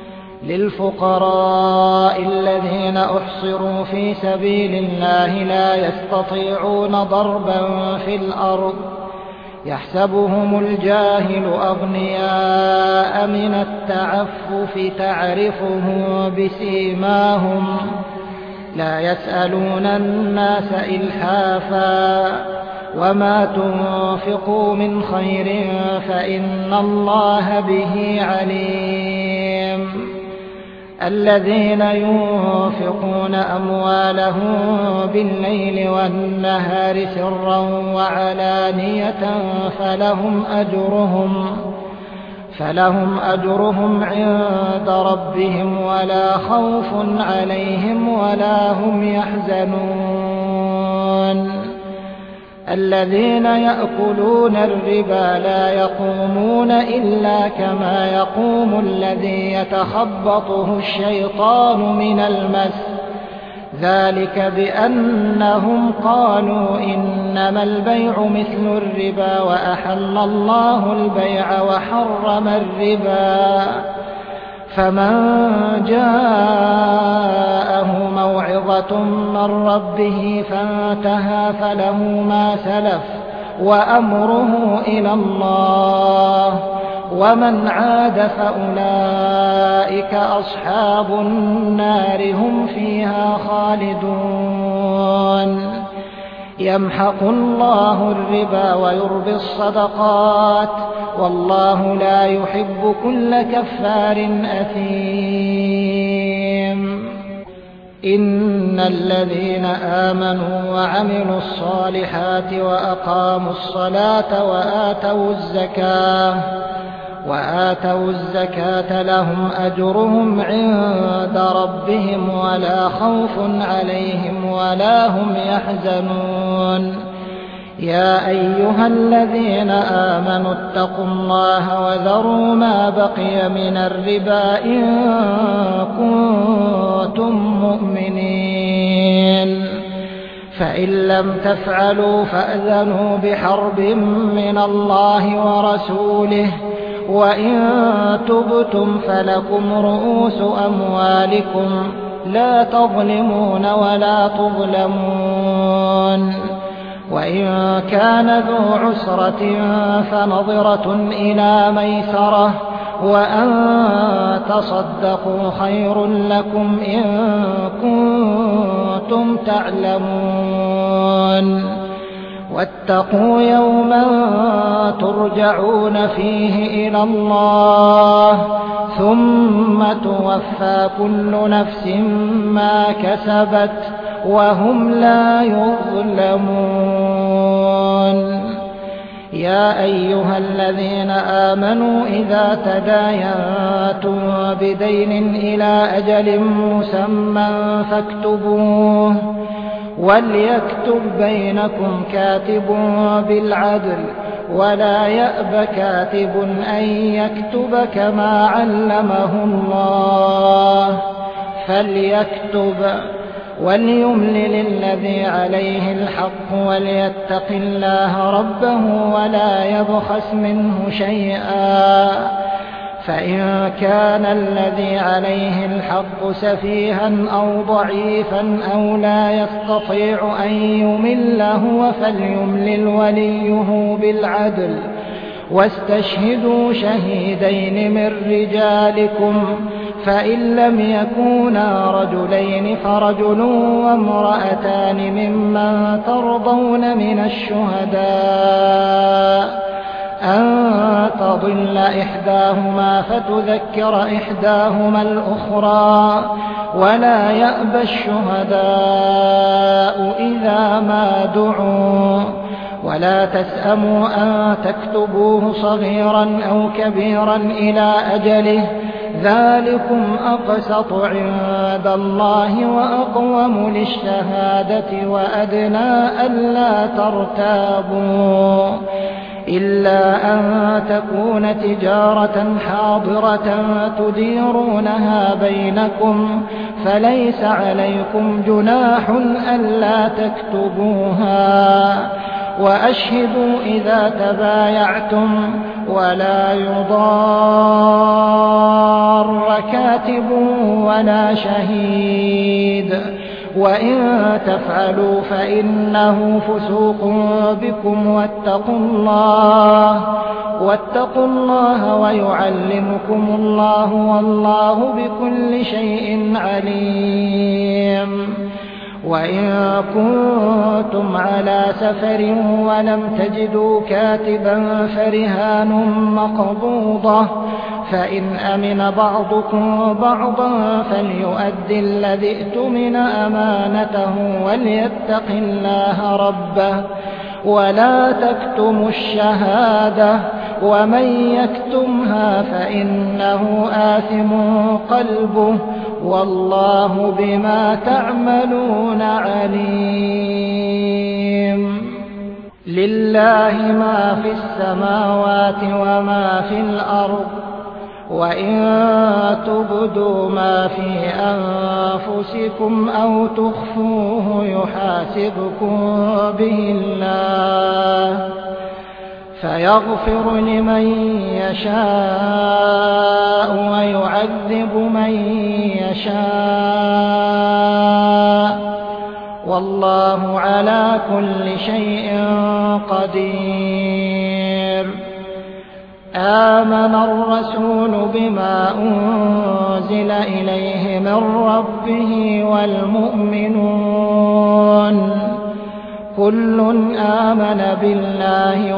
للفقراء الذين أحصروا في سبيل الله لا يستطيعون ضربا في الأرض يحسبهم الجاهل أغنياء من التعفف تعرفهم بسيماهم لا يسألون الناس إلحافا وما تنفقوا من خير فإن الله به عليم الذين ينفقون أموالهم بالليل والنهار سرا وعلانية فلهم أجرهم عند ربهم ولا خوف عليهم ولا هم يحزنون الذين يأكلون الربا لا يقومون إلا كما يقوم الذي يتخبطه الشيطان من المس ذلك بأنهم قالوا إنما البيع مثل الربا وأحل الله البيع وحرم الربا فمن جاءه موعظة من ربه فانتهى فله ما سلف وأمره إلى الله ومن عاد فأولئك أصحاب النار هم فيها خالدون يمحق الله الربا ويربي الصدقات والله لا يحب كل كفار أثيم إن الذين آمنوا وعملوا الصالحات وأقاموا الصلاة وآتوا الزكاة لهم أجرهم عند ربهم ولا خوف عليهم ولا هم يحزنون يا أيها الذين آمنوا اتقوا الله وذروا ما بقي من الربا إن كنتم مؤمنين فإن لم تفعلوا فأذنوا بحرب من الله ورسوله وإن تبتم فلكم رؤوس أموالكم لا تظلمون ولا تظلمون وإن كان ذو عسرة فنظرة إلى ميسرة وأن تصدقوا خير لكم إن كنتم تعلمون واتقوا يوما ترجعون فيه إلى الله ثم توفى كل نفس ما كسبت وهم لا يظلمون يا أيها الذين آمنوا إذا تداينتم بدين إلى أجل مسمى فاكتبوه وليكتب بينكم كاتب بالعدل ولا يأب كاتب أن يكتب كما علمه الله فليكتب وليملل الذي عليه الحق وليتق الله ربه ولا يبخس منه شيئا فإن كان الذي عليه الحق سفيها أو ضعيفا أو لا يستطيع أن يمل هو فليملل وليه بالعدل واستشهدوا شهيدين من رجالكم فإن لم يكونا رجلين فرجل وامرأتان ممن ترضون من الشهداء أن تضل إحداهما فتذكر إحداهما الأخرى ولا يأبى الشهداء إذا ما دعوا ولا تسأموا أن تكتبوه صغيرا أو كبيرا إلى أجله ذلكم أقسط عند الله وأقوم للشهادة وأدنى ألا ترتابوا إلا أن تكون تجارة حاضرة تديرونها بينكم فليس عليكم جناح ألا تكتبوها وأشهدوا إذا تبايعتم ولا يضار كاتب ولا شهيد وإن تفعلوا فإنه فسوق بكم واتقوا الله ويعلمكم الله والله بكل شيء عليم وإن كنتم على سفر ولم تجدوا كاتبا فرهان مقبوضة فإن أمن بعضكم بعضا فليؤدي الذي ائتمن أمانته وليتق الله ربه ولا تكتموا الشهادة ومن يكتمها فإنه آثم قلبه والله بما تعملون عليم لله ما في السماوات وما في الأرض وإن تبدوا ما في أنفسكم أو تخفوه يحاسبكم به الله فيغفر لمن يشاء ويعذب من يشاء والله على كل شيء قدير آمن الرسول بما أنزل إليه من ربه والمؤمنون كل آمن بالله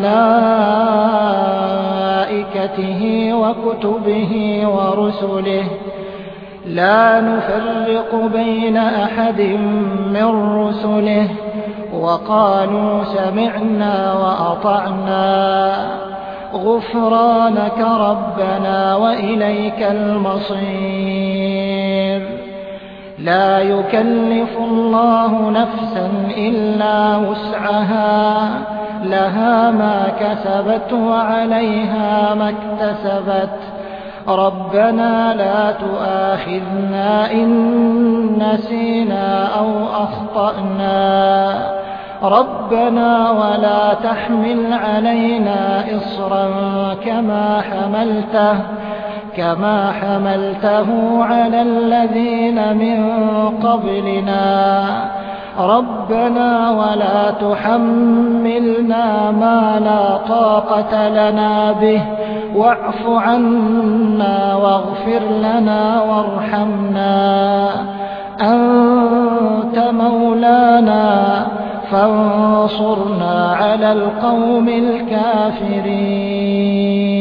وملائكته وكتبه ورسله لا نفرق بين أحد من رسله وقالوا سمعنا وأطعنا غفرانك ربنا وإليك المصير لا يكلف الله نفسا إلا وسعها لها ما كسبت وعليها ما اكتسبت ربنا لا تؤاخذنا إن نسينا أو أخطأنا ربنا ولا تحمل علينا إصرا كما حملته على الذين من قبلنا ربنا ولا تحملنا ما لا طاقة لنا به واعف عنا واغفر لنا وارحمنا أنت مولانا فانصرنا على القوم الكافرين